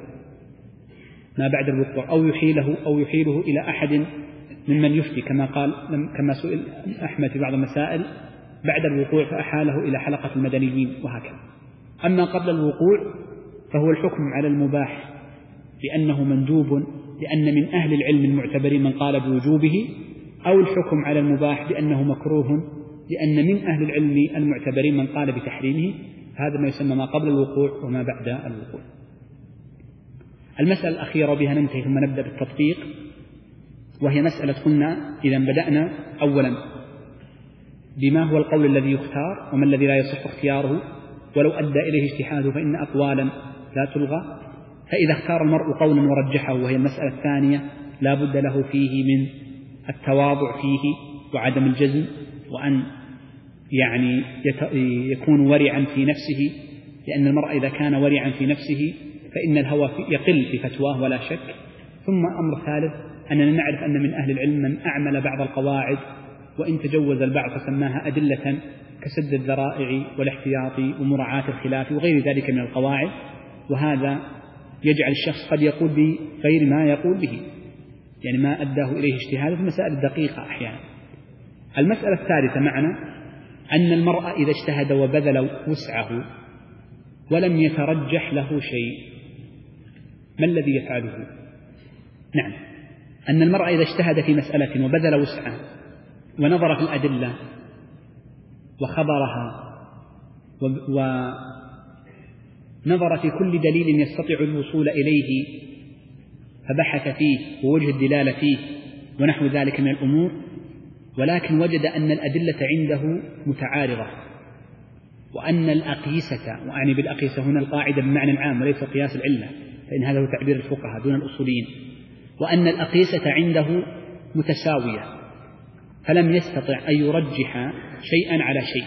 الوقوع، أو يحيله إلى أحد ممن يفتي، كما سئل أحمد في بعض المسائل بعد الوقوع فأحاله إلى حلقة المدنيين وهكذا. أما قبل الوقوع فهو الحكم على المباح لأنه مندوب، لأن من أهل العلم المعتبرين من قال بوجوبه، أو الحكم على المباح بأنه مكروه لأن من أهل العلم المعتبرين من قال بتحريمه. هذا ما يسمى ما قبل الوقوع وما بعد الوقوع. المسألة الأخيرة بها ننتهي ثم نبدأ بالتطبيق، وهي مسألة قلنا إذا بدأنا أولا بما هو القول الذي يختار وما الذي لا يصح اختياره، ولو أدى إليه اجتهاده فإن أقوالا لا تلغى. فإذا اختار المرء قولا ورجحه وهي المسألة الثانية لا بد له فيه من التواضع فيه وعدم الجزم، وأن يعني يكون ورعا في نفسه، لأن المرء إذا كان ورعا في نفسه فإن الهوى يقل في فتواه ولا شك. ثم أمر ثالث أننا نعرف أن من أهل العلم من أعمل بعض القواعد وإن تجوز البعض فسماها أدلة كسد الذرائع والاحتياط ومراعاة الخلاف وغير ذلك من القواعد، وهذا يجعل الشخص قد يقول بغير ما يقول به، يعني ما أداه إليه اجتهاد في مسائل دقيقة أحيانا. المسألة الثالثة معنا أن المرء إذا اجتهد وبذل وسعه ولم يترجح له شيء ما الذي يفعله؟ نعم، أن المرء إذا اجتهد في مسألة وبذل وسعه ونظر في الأدلة وخبرها ونظر في كل دليل يستطيع الوصول إليه فبحث فيه ووجه الدلالة فيه ونحو ذلك من الأمور، ولكن وجد أن الأدلة عنده متعارضة، وأن الأقيسة، وأعني بالأقيسة هنا القاعدة بمعنى العام وليس قياس العلة، فإن هذا هو تعبير الفقهاء دون الأصوليين، وأن الأقيسة عنده متساوية فلم يستطع أن يرجح شيئا على شيء،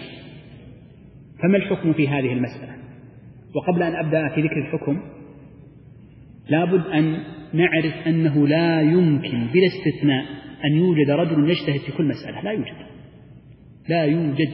فما الحكم في هذه المسألة؟ وقبل أن أبدأ في ذكر الحكم لابد أن نعرف أنه لا يمكن بلا استثناء أن يوجد رجل يجتهد في كل مسألة، لا يوجد.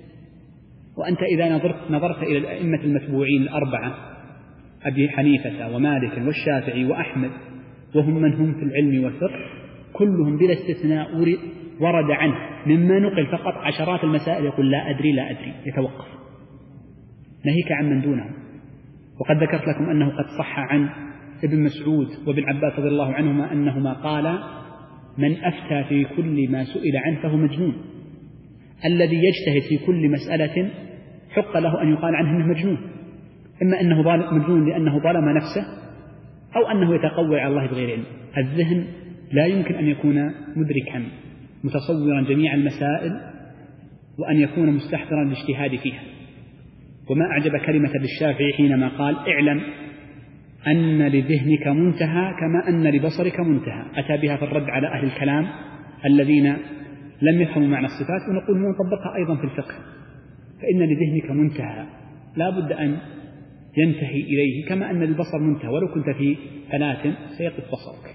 وأنت إذا نظرت إلى الأئمة المتبوعين الأربعة أبي حنيفة ومالك والشافعي وأحمد وهم من هم في العلم والفقه كلهم بلا استثناء ورد عنه مما نقل فقط عشرات المسائل يقول لا أدري يتوقف، ناهيك عن من دونه. وقد ذكرت لكم أنه قد صح عن ابن مسعود وابن عباس رضي الله عنهما أنهما قال من أفتى في كل ما سئل عنه فهو مجنون. الذي يجتهد في كل مسألة حق له أن يقال عنه أنه مجنون، إما أنه مجنون لأنه ظلم نفسه أو أنه يتقوى على الله بغير علم. الذهن لا يمكن أن يكون مدركا متصورا جميع المسائل وأن يكون مستحضرا للاجتهاد فيها. وما أعجب كلمة للشافعي حينما قال اعلم أن لذهنك منتهى كما أن لبصرك منتهى، أتى بها في الرد على أهل الكلام الذين لم يفهموا معنى الصفات، ونقول نطبقها أيضا في الفقه، فإن لذهنك منتهى لا بد أن ينتهي إليه كما أن البصر منتهى، ولو كنت في ثلاث سيقف بصرك.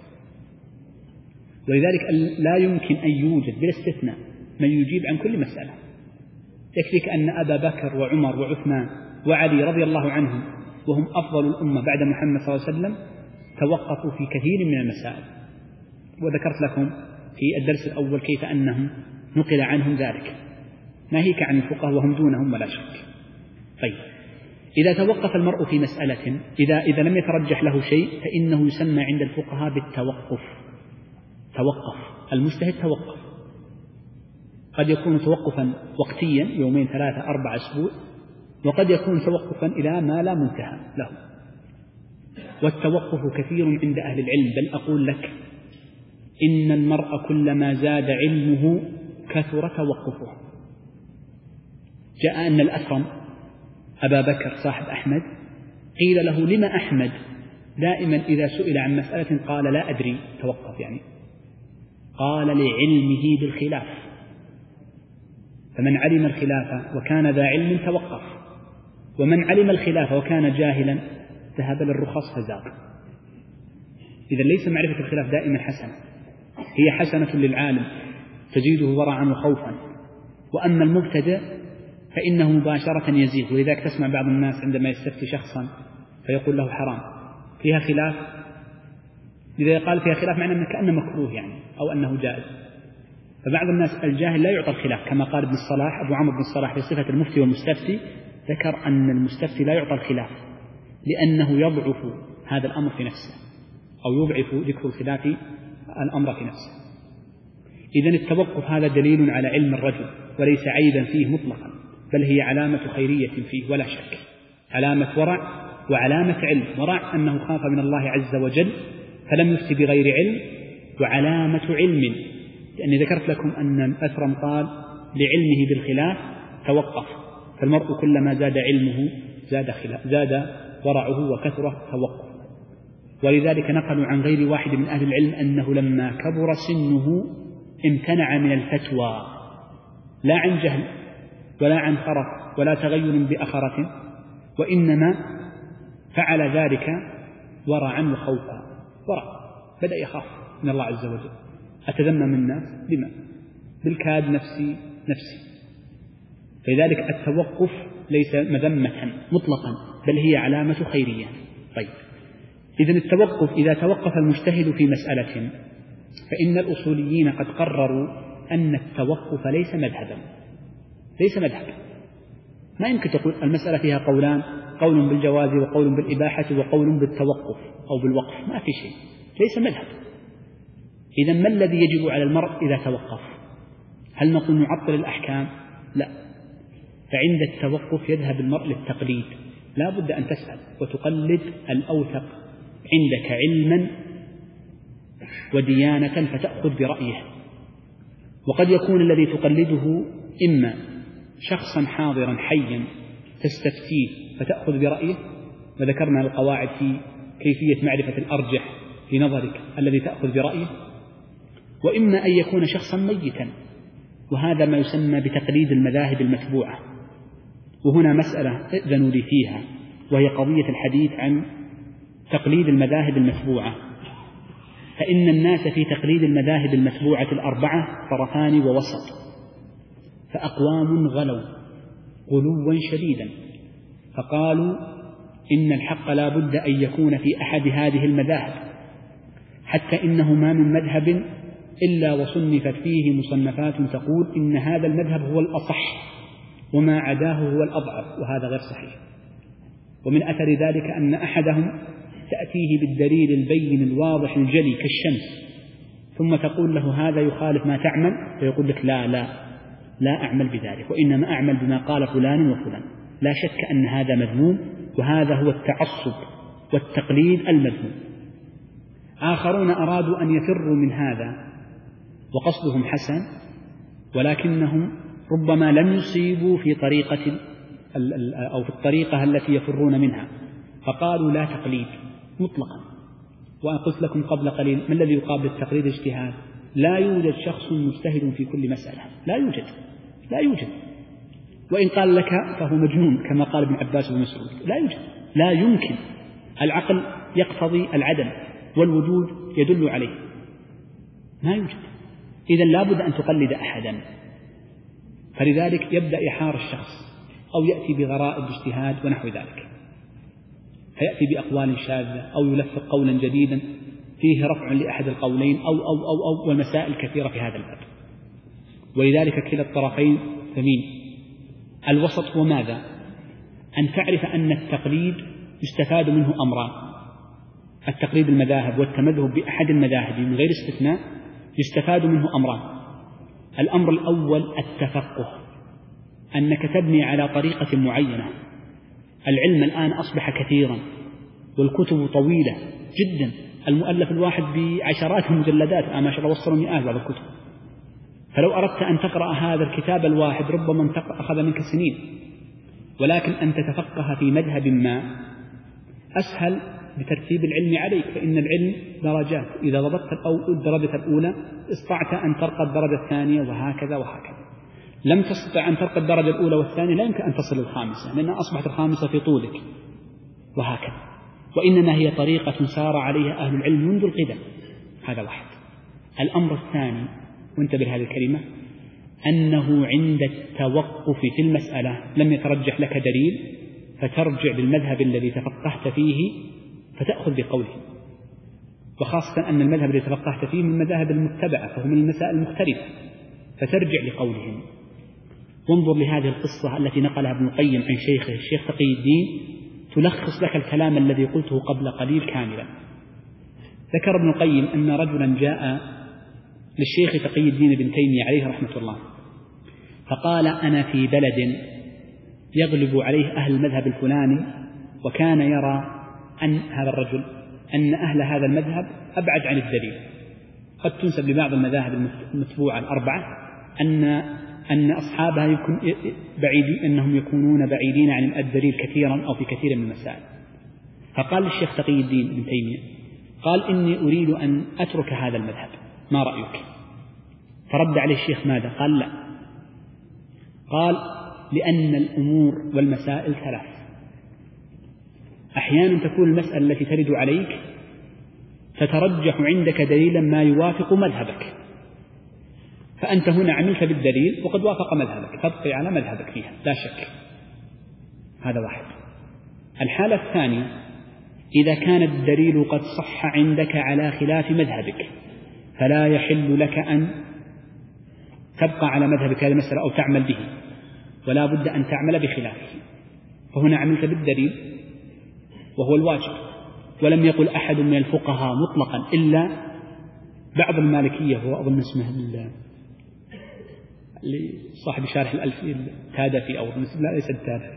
ولذلك لا يمكن أن يوجد بلا استثناء من يجيب عن كل مسألة. يكفيك أن أبا بكر وعمر وعثمان وعلي رضي الله عنهم وهم أفضل الأمة بعد محمد صلى الله عليه وسلم توقفوا في كثير من المسائل، وذكرت لكم في الدرس الأول كيف أنهم نقل عنهم ذلك، ناهيك عن الفقهاء وهم دونهم ولا شك. طيب، إذا توقف المرء في مسألة إذا لم يترجح له شيء فإنه يسمى عند الفقهاء بالتوقف. المجتهد توقف، قد يكون توقفا وقتيا 2 3 4 أسبوع، وقد يكون توقفا إلى ما لا منتهى له. والتوقف كثير عند أهل العلم، بل أقول لك إن المرء كلما زاد علمه كثر توقفه. جاء أن الأثرم أبا بكر صاحب أحمد قيل له لما أحمد دائما إذا سئل عن مسألة قال لا أدري، توقف يعني، قال لعلمه بالخلاف، فمن علم الخلاف وكان ذا علم توقف، ومن علم الخلاف وكان جاهلا ذهب للرخص فزاق. إذا ليس معرفة الخلاف دائما حسنة، هي حسنة للعالم تزيده ورعا وخوفا، وأما المبتدئ فإنه مباشرة يزيغ. ولذلك تسمع بعض الناس عندما يستفتي شخصا فيقول له حرام فيها خلاف، إذا قال فيها خلاف معنى أنه كأنه مكروه يعني أو أنه جائز. فبعض الناس الجاهل لا يعطى الخلاف، كما قال ابن الصلاح أبو عمرو بن الصلاح في صفة المفتي والمستفتي، ذكر أن المستفتي لا يعطى الخلاف لأنه يضعف هذا الأمر في نفسه أو يضعف ذكر الخلاف الأمر في نفسه. إذن التوقف هذا دليل على علم الرجل وليس عيبا فيه مطلقا، بل هي علامة خيرية فيه ولا شك، علامة ورع وعلامة علم. ورع أنه خاف من الله عز وجل فلم يفتي بغير علم، وعلامة علم لأني ذكرت لكم أن الأثرم قال لعلمه بالخلاف توقف، فالمرء كلما زاد علمه زاد ورعه وكثر توقف. ولذلك نقلوا عن غير واحد من أهل العلم أنه لما كبر سنه امتنع من الفتوى، لا عن جهل ولا عن خرف ولا تغير بأخرة، وإنما فعل ذلك ورعا وخوفا. ورع، بدأ يخاف من الله عز وجل. أتذمم الناس بما؟ بالكاد نفسي. فلذلك التوقف ليس مذمة مطلقا، بل هي علامة خيرية. طيب، إذن التوقف إذا توقف المجتهد في مسألة فإن الأصوليين قد قرروا أن التوقف ليس مذهبا. ما يمكن تقول المسألة فيها قولان، قول بالجواز وقول بالإباحة وقول بالتوقف أو بالوقف، ما في شيء، ليس مذهب. إذن ما الذي يجب على المرء إذا توقف؟ هل نقول نعطل الأحكام؟ لا. فعند التوقف يذهب المرء للتقليد. لا بد أن تسأل وتقلد الأوثق عندك علما وديانة فتأخذ برأيه. وقد يكون الذي تقلده إما شخصا حاضرا حيا تستفتيه فتأخذ برأيه، وذكرنا القواعد في كيفية معرفة الأرجح في نظرك الذي تأخذ برأيه، وإما أن يكون شخصا ميتا، وهذا ما يسمى بتقليد المذاهب المتبوعة. وهنا مسألة ائذنوا لي فيها، وهي قضية الحديث عن تقليد المذاهب المتبوعة. فإن الناس في تقليد المذاهب المتبوعة الأربعة طرفان ووسط، فأقوام غلوا غلوا شديدا فقالوا إن الحق لا بد أن يكون في أحد هذه المذاهب، حتى إنه ما من مذهب إلا وصنفت فيه مصنفات تقول إن هذا المذهب هو الأصح وما عداه هو الأضعف، وهذا غير صحيح. ومن أثر ذلك أن أحدهم تأتيه بالدليل البين الواضح الجلي كالشمس، ثم تقول له هذا يخالف ما تعمل، فيقول لك لا أعمل بذلك، وإنما أعمل بما قال فلان وفلان. لا شك أن هذا مذموم، وهذا هو التعصب والتقليد المذموم. آخرون أرادوا أن يفروا من هذا وقصدهم حسن، ولكنهم ربما لم يصيبوا في طريقة أو في الطريقة التي يفرون منها، فقالوا لا تقليد مطلقا. وأنا قلت لكم قبل قليل ما الذي يقابل التقليد؟ اجتهاد. لا يوجد شخص مجتهد في كل مسألة، لا يوجد. وإن قال لك فهو مجنون كما قال ابن عباس بن مسعود. لا يوجد، لا يمكن. العقل يقتضي العدم والوجود يدل عليه، ما يوجد. إذن لا بد أن تقلد أحدا. فلذلك يبدأ يحار الشخص أو يأتي بغرائب اجتهاد ونحو ذلك، فيأتي بأقوال شاذة أو يلفق قولا جديدا فيه رفع لأحد القولين أو والمسائل كثيرة في هذا الباب. ولذلك كلا الطرفين ثمين. الوسط هو ماذا؟ أن تعرف أن التقليد يستفاد منه أمران. التقليد المذاهب والتمذهب بأحد المذاهب من غير استثناء يستفاد منه أمران. الأمر الأول التفقه، أنك تبني على طريقة معينة. العلم الآن أصبح كثيرا والكتب طويلة جدا، المؤلف الواحد بعشرات المجلدات، ما شاء الله وصلوا مئات بعض الكتب. فلو أردت أن تقرأ هذا الكتاب الواحد ربما أخذ منك سنين. ولكن أن تتفقه في مذهب ما أسهل بترتيب العلم عليك، فإن العلم درجات، إذا ضبطت الدرجة الأولى استطعت أن ترقى الدرجة الثانية، وهكذا. لم تستطع أن ترقى الدرجة الأولى والثانية لا يمكن أن تصل الخامسة، لأنها أصبحت الخامسة في طولك، وهكذا. وإنما هي طريقة سار عليها أهل العلم منذ القدم. هذا واحد. الأمر الثاني، وانتبه لهذه الكلمة، أنه عند التوقف في المسألة لم يترجح لك دليل فترجع للمذهب الذي تفقهت فيه فتأخذ بقوله، وخاصة أن المذهب الذي تفقهت فيه من المذاهب المتبعة فهو من المسائل المختلفة، فترجع لقولهم. وانظر لهذه القصة التي نقلها ابن القيم عن شيخه الشيخ تقي الدين، تلخص لك الكلام الذي قلته قبل قليل كاملا. ذكر ابن القيم أن رجلا جاء للشيخ تقي الدين بن تيمية عليه رحمة الله فقال أنا في بلد يغلب عليه أهل المذهب الفلاني، وكان يرى أن هذا الرجل أن أهل هذا المذهب أبعد عن الدليل. قد تنسب لبعض المذاهب المتبوعة الأربعة أن أن أصحابها أنهم يكونون بعيدين عن الدليل كثيرا أو في كثير من المسائل. فقال الشيخ تقي الدين ابن تيمية قال إني أريد أن أترك هذا المذهب، ما رأيك؟ فرد عليه الشيخ ماذا؟ قال لا، قال لأن الأمور والمسائل ثلاث، أحيانا تكون المسألة التي ترد عليك تترجح عندك دليلا ما يوافق مذهبك، فأنت هنا عملت بالدليل وقد وافق مذهبك، تبقي على مذهبك فيها لا شك. هذا واحد. الحالة الثانية إذا كان الدليل قد صح عندك على خلاف مذهبك فلا يحل لك أن تبقى على مذهبك هذه المسألة أو تعمل به، ولا بد أن تعمل بخلافه. فهنا عملت بالدليل وهو الواجب. ولم يقل أحد من الفقهاء مطلقا إلا بعض المالكية، هو أظن اسمه صاحب شارح الألفية التادفي أو لا ليس التادفي،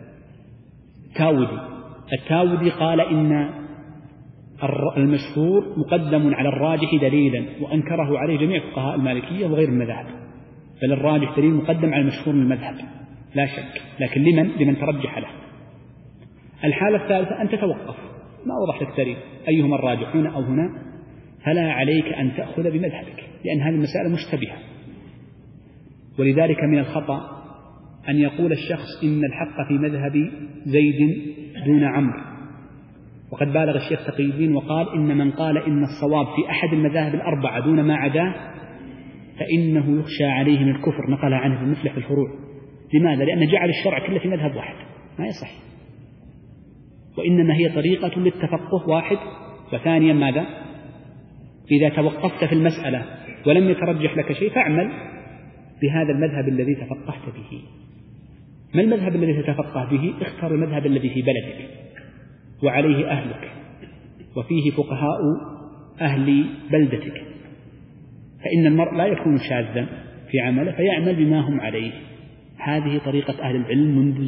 التاودي قال إن المشهور مقدم على الراجح دليلا، وأنكره عليه جميع فقهاء المالكية وغير المذاهب، بل الراجح دليل مقدم على المشهور من المذهب لا شك، لكن لمن ترجح له. الحالة الثالثة أن تتوقف، ما وضح لك دليل أيهما الراجح هنا أو هنا، فلا عليك أن تأخذ بمذهبك لأن هذه المسائل مشتبهة. ولذلك من الخطأ أن يقول الشخص إن الحق في مذهب زيد دون عمرو، وقد بالغ الشيخ تقي الدين وقال إن من قال إن الصواب في أحد المذاهب الأربعة دون ما عداه فإنه يخشى عليه من الكفر، نقل عنه المفلح في الفروع. لماذا؟ لأن جعل الشرع كله في مذهب واحد، ما يصح، وإنما هي طريقة للتفقه واحد. وثانيا ماذا؟ إذا توقفت في المسألة ولم يترجح لك شيء فاعمل بهذا المذهب الذي تفقهت به. ما المذهب الذي تتفقه به؟ اختر المذهب الذي في بلدك وعليه أهلك وفيه فقهاء أهل بلدتك، فإن المرء لا يكون شاذا في عمله فيعمل بما هم عليه. هذه طريقة أهل العلم منذ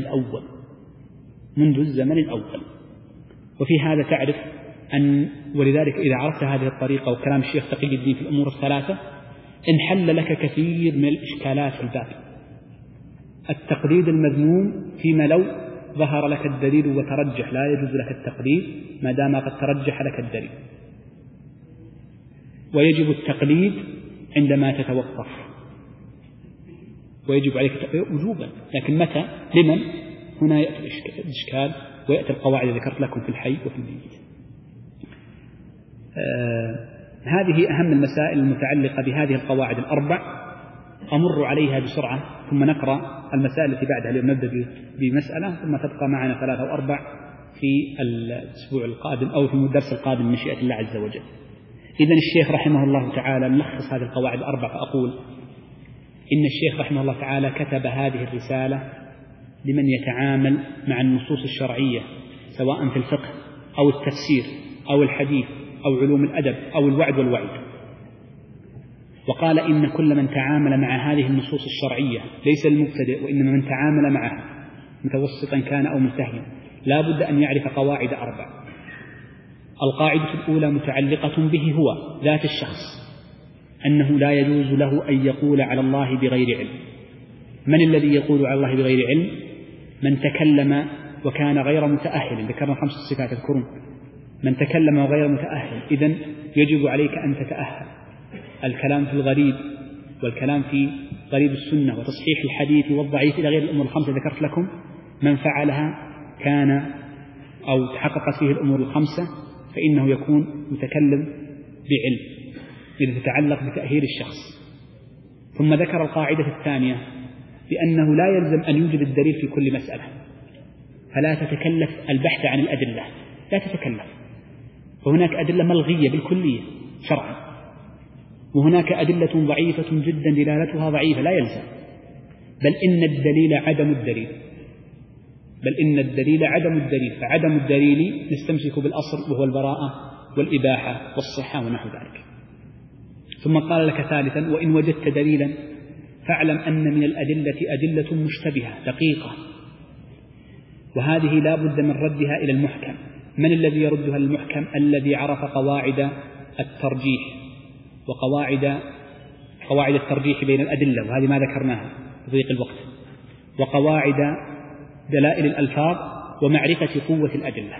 الزمن الأول. وفي هذا تعرف أن ولذلك إذا عرفت هذه الطريقة وكلام الشيخ تقي الدين في الأمور الثلاثة انحل لك كثير من الإشكالات في الباب. التقليد المذموم فيما لو ظهر لك الدليل وترجح، لا يجوز لك التقليد ما دام قد ترجح لك الدليل، ويجب التقليد عندما تتوقف، ويجب عليك التقليد وجوبا، لكن متى؟ لمن؟ هنا يأتي الإشكال ويأتي القواعد التي ذكرت لكم في الحي وفي الميت. هذه أهم المسائل المتعلقة بهذه القواعد الأربع، أمر عليها بسرعة ثم نقرأ المسائل التي بعدها. اليوم نبدأ بمسألة ثم تبقى معنا 3 أو 4 في الأسبوع القادم أو في الدرس القادم من مشيئة الله عز وجل. إذن الشيخ رحمه الله تعالى نلخص هذه القواعد الأربع فأقول إن الشيخ رحمه الله تعالى كتب هذه الرسالة لمن يتعامل مع النصوص الشرعية سواء في الفقه أو التفسير أو الحديث أو علوم الأدب أو الوعد والوعيد. وقال إن كل من تعامل مع هذه النصوص الشرعية ليس المبتدئ وإنما من تعامل معها متوسطا كان أو منتهيا لا بد أن يعرف قواعد 4. القاعدة الأولى متعلقة به هو ذات الشخص، أنه لا يجوز له أن يقول على الله بغير علم. من الذي يقول على الله بغير علم؟ من تكلم وكان غير متأهل. ذكرنا 5 صفات تذكرون، من تكلم وغير متأهل، إذن يجب عليك أن تتأهل. الكلام في الغريب والكلام في غريب السنة وتصحيح الحديث والضعيف إلى غير الأمور ال5 ذكرت لكم، من فعلها كان أو تحققت فيه الأمور ال5 فإنه يكون متكلم بعلم إذا تتعلق بتأهيل الشخص. ثم ذكر القاعدة الثانية بأنه لا يلزم أن يوجد الدليل في كل مسألة، فلا تتكلف البحث عن الأدلة، لا تتكلف. وهناك أدلة ملغية بالكلية شرعا، وهناك أدلة ضعيفة جدا دلالتها ضعيفة لا يلزم، بل إن الدليل عدم الدليل، فعدم الدليل نستمسك بالأصل وهو البراءة والإباحة والصحة ونحو ذلك. ثم قال لك ثالثا وإن وجدت دليلا فاعلم أن من الأدلة أدلة مشتبهة دقيقة، وهذه لا بد من ردها إلى المحكم. من الذي يردها للمحكم؟ الذي عرف قواعد الترجيح وقواعد الترجيح بين الأدلة، وهذه ما ذكرناها. ضيق الوقت، وقواعد دلائل الألفاظ، ومعرفة قوة الأدلة.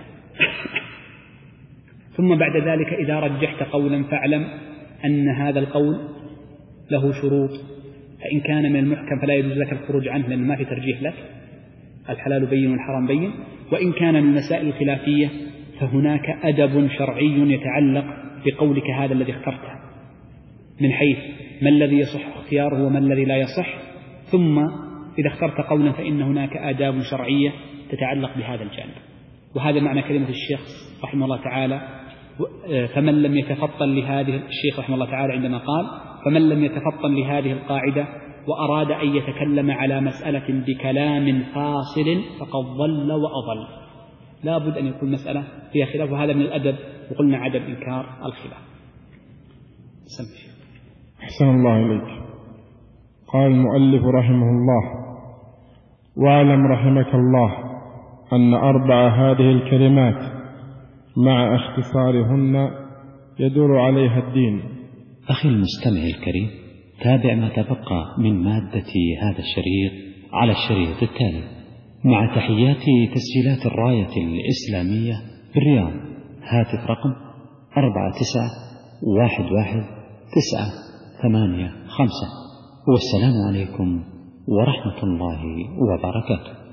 ثم بعد ذلك إذا رجحت قولا فاعلم أن هذا القول له شروط، فإن كان من المحكم فلا يجوز لك الخروج عنه لأن ما في ترجيح لك، الحلال بين والحرام بين. وإن كان من المسائل الخلافية فهناك أدب شرعي يتعلق بقولك هذا الذي اخترته، من حيث ما الذي يصح اختياره وما الذي لا يصح. ثم إذا اخترت قولا فإن هناك آداب شرعية تتعلق بهذا الجانب. وهذا معنى كلمة الشيخ رحمه الله تعالى، فمن لم يتفطن لهذه، الشيخ رحمه الله تعالى عندما قال فمن لم يتفطن لهذه القاعدة وأراد أن يتكلم على مسألة بكلام فاصل فقد ضل وأضل. لا بد أن يكون مسألة فيها خلاف، وهذا من الأدب، وقلنا عدم إنكار الخلاف. أحسن الله إليك. قال المؤلف رحمه الله: واعلم رحمك الله أن 4 هذه الكلمات مع اختصارهن يدور عليها الدين. أخي المستمع الكريم، تابع ما تبقى من مادة هذا الشريط على الشريط التالي، مع تحيات تسجيلات الراية الإسلامية بالرياض. هاتف رقم 49111985. والسلام عليكم ورحمة الله وبركاته.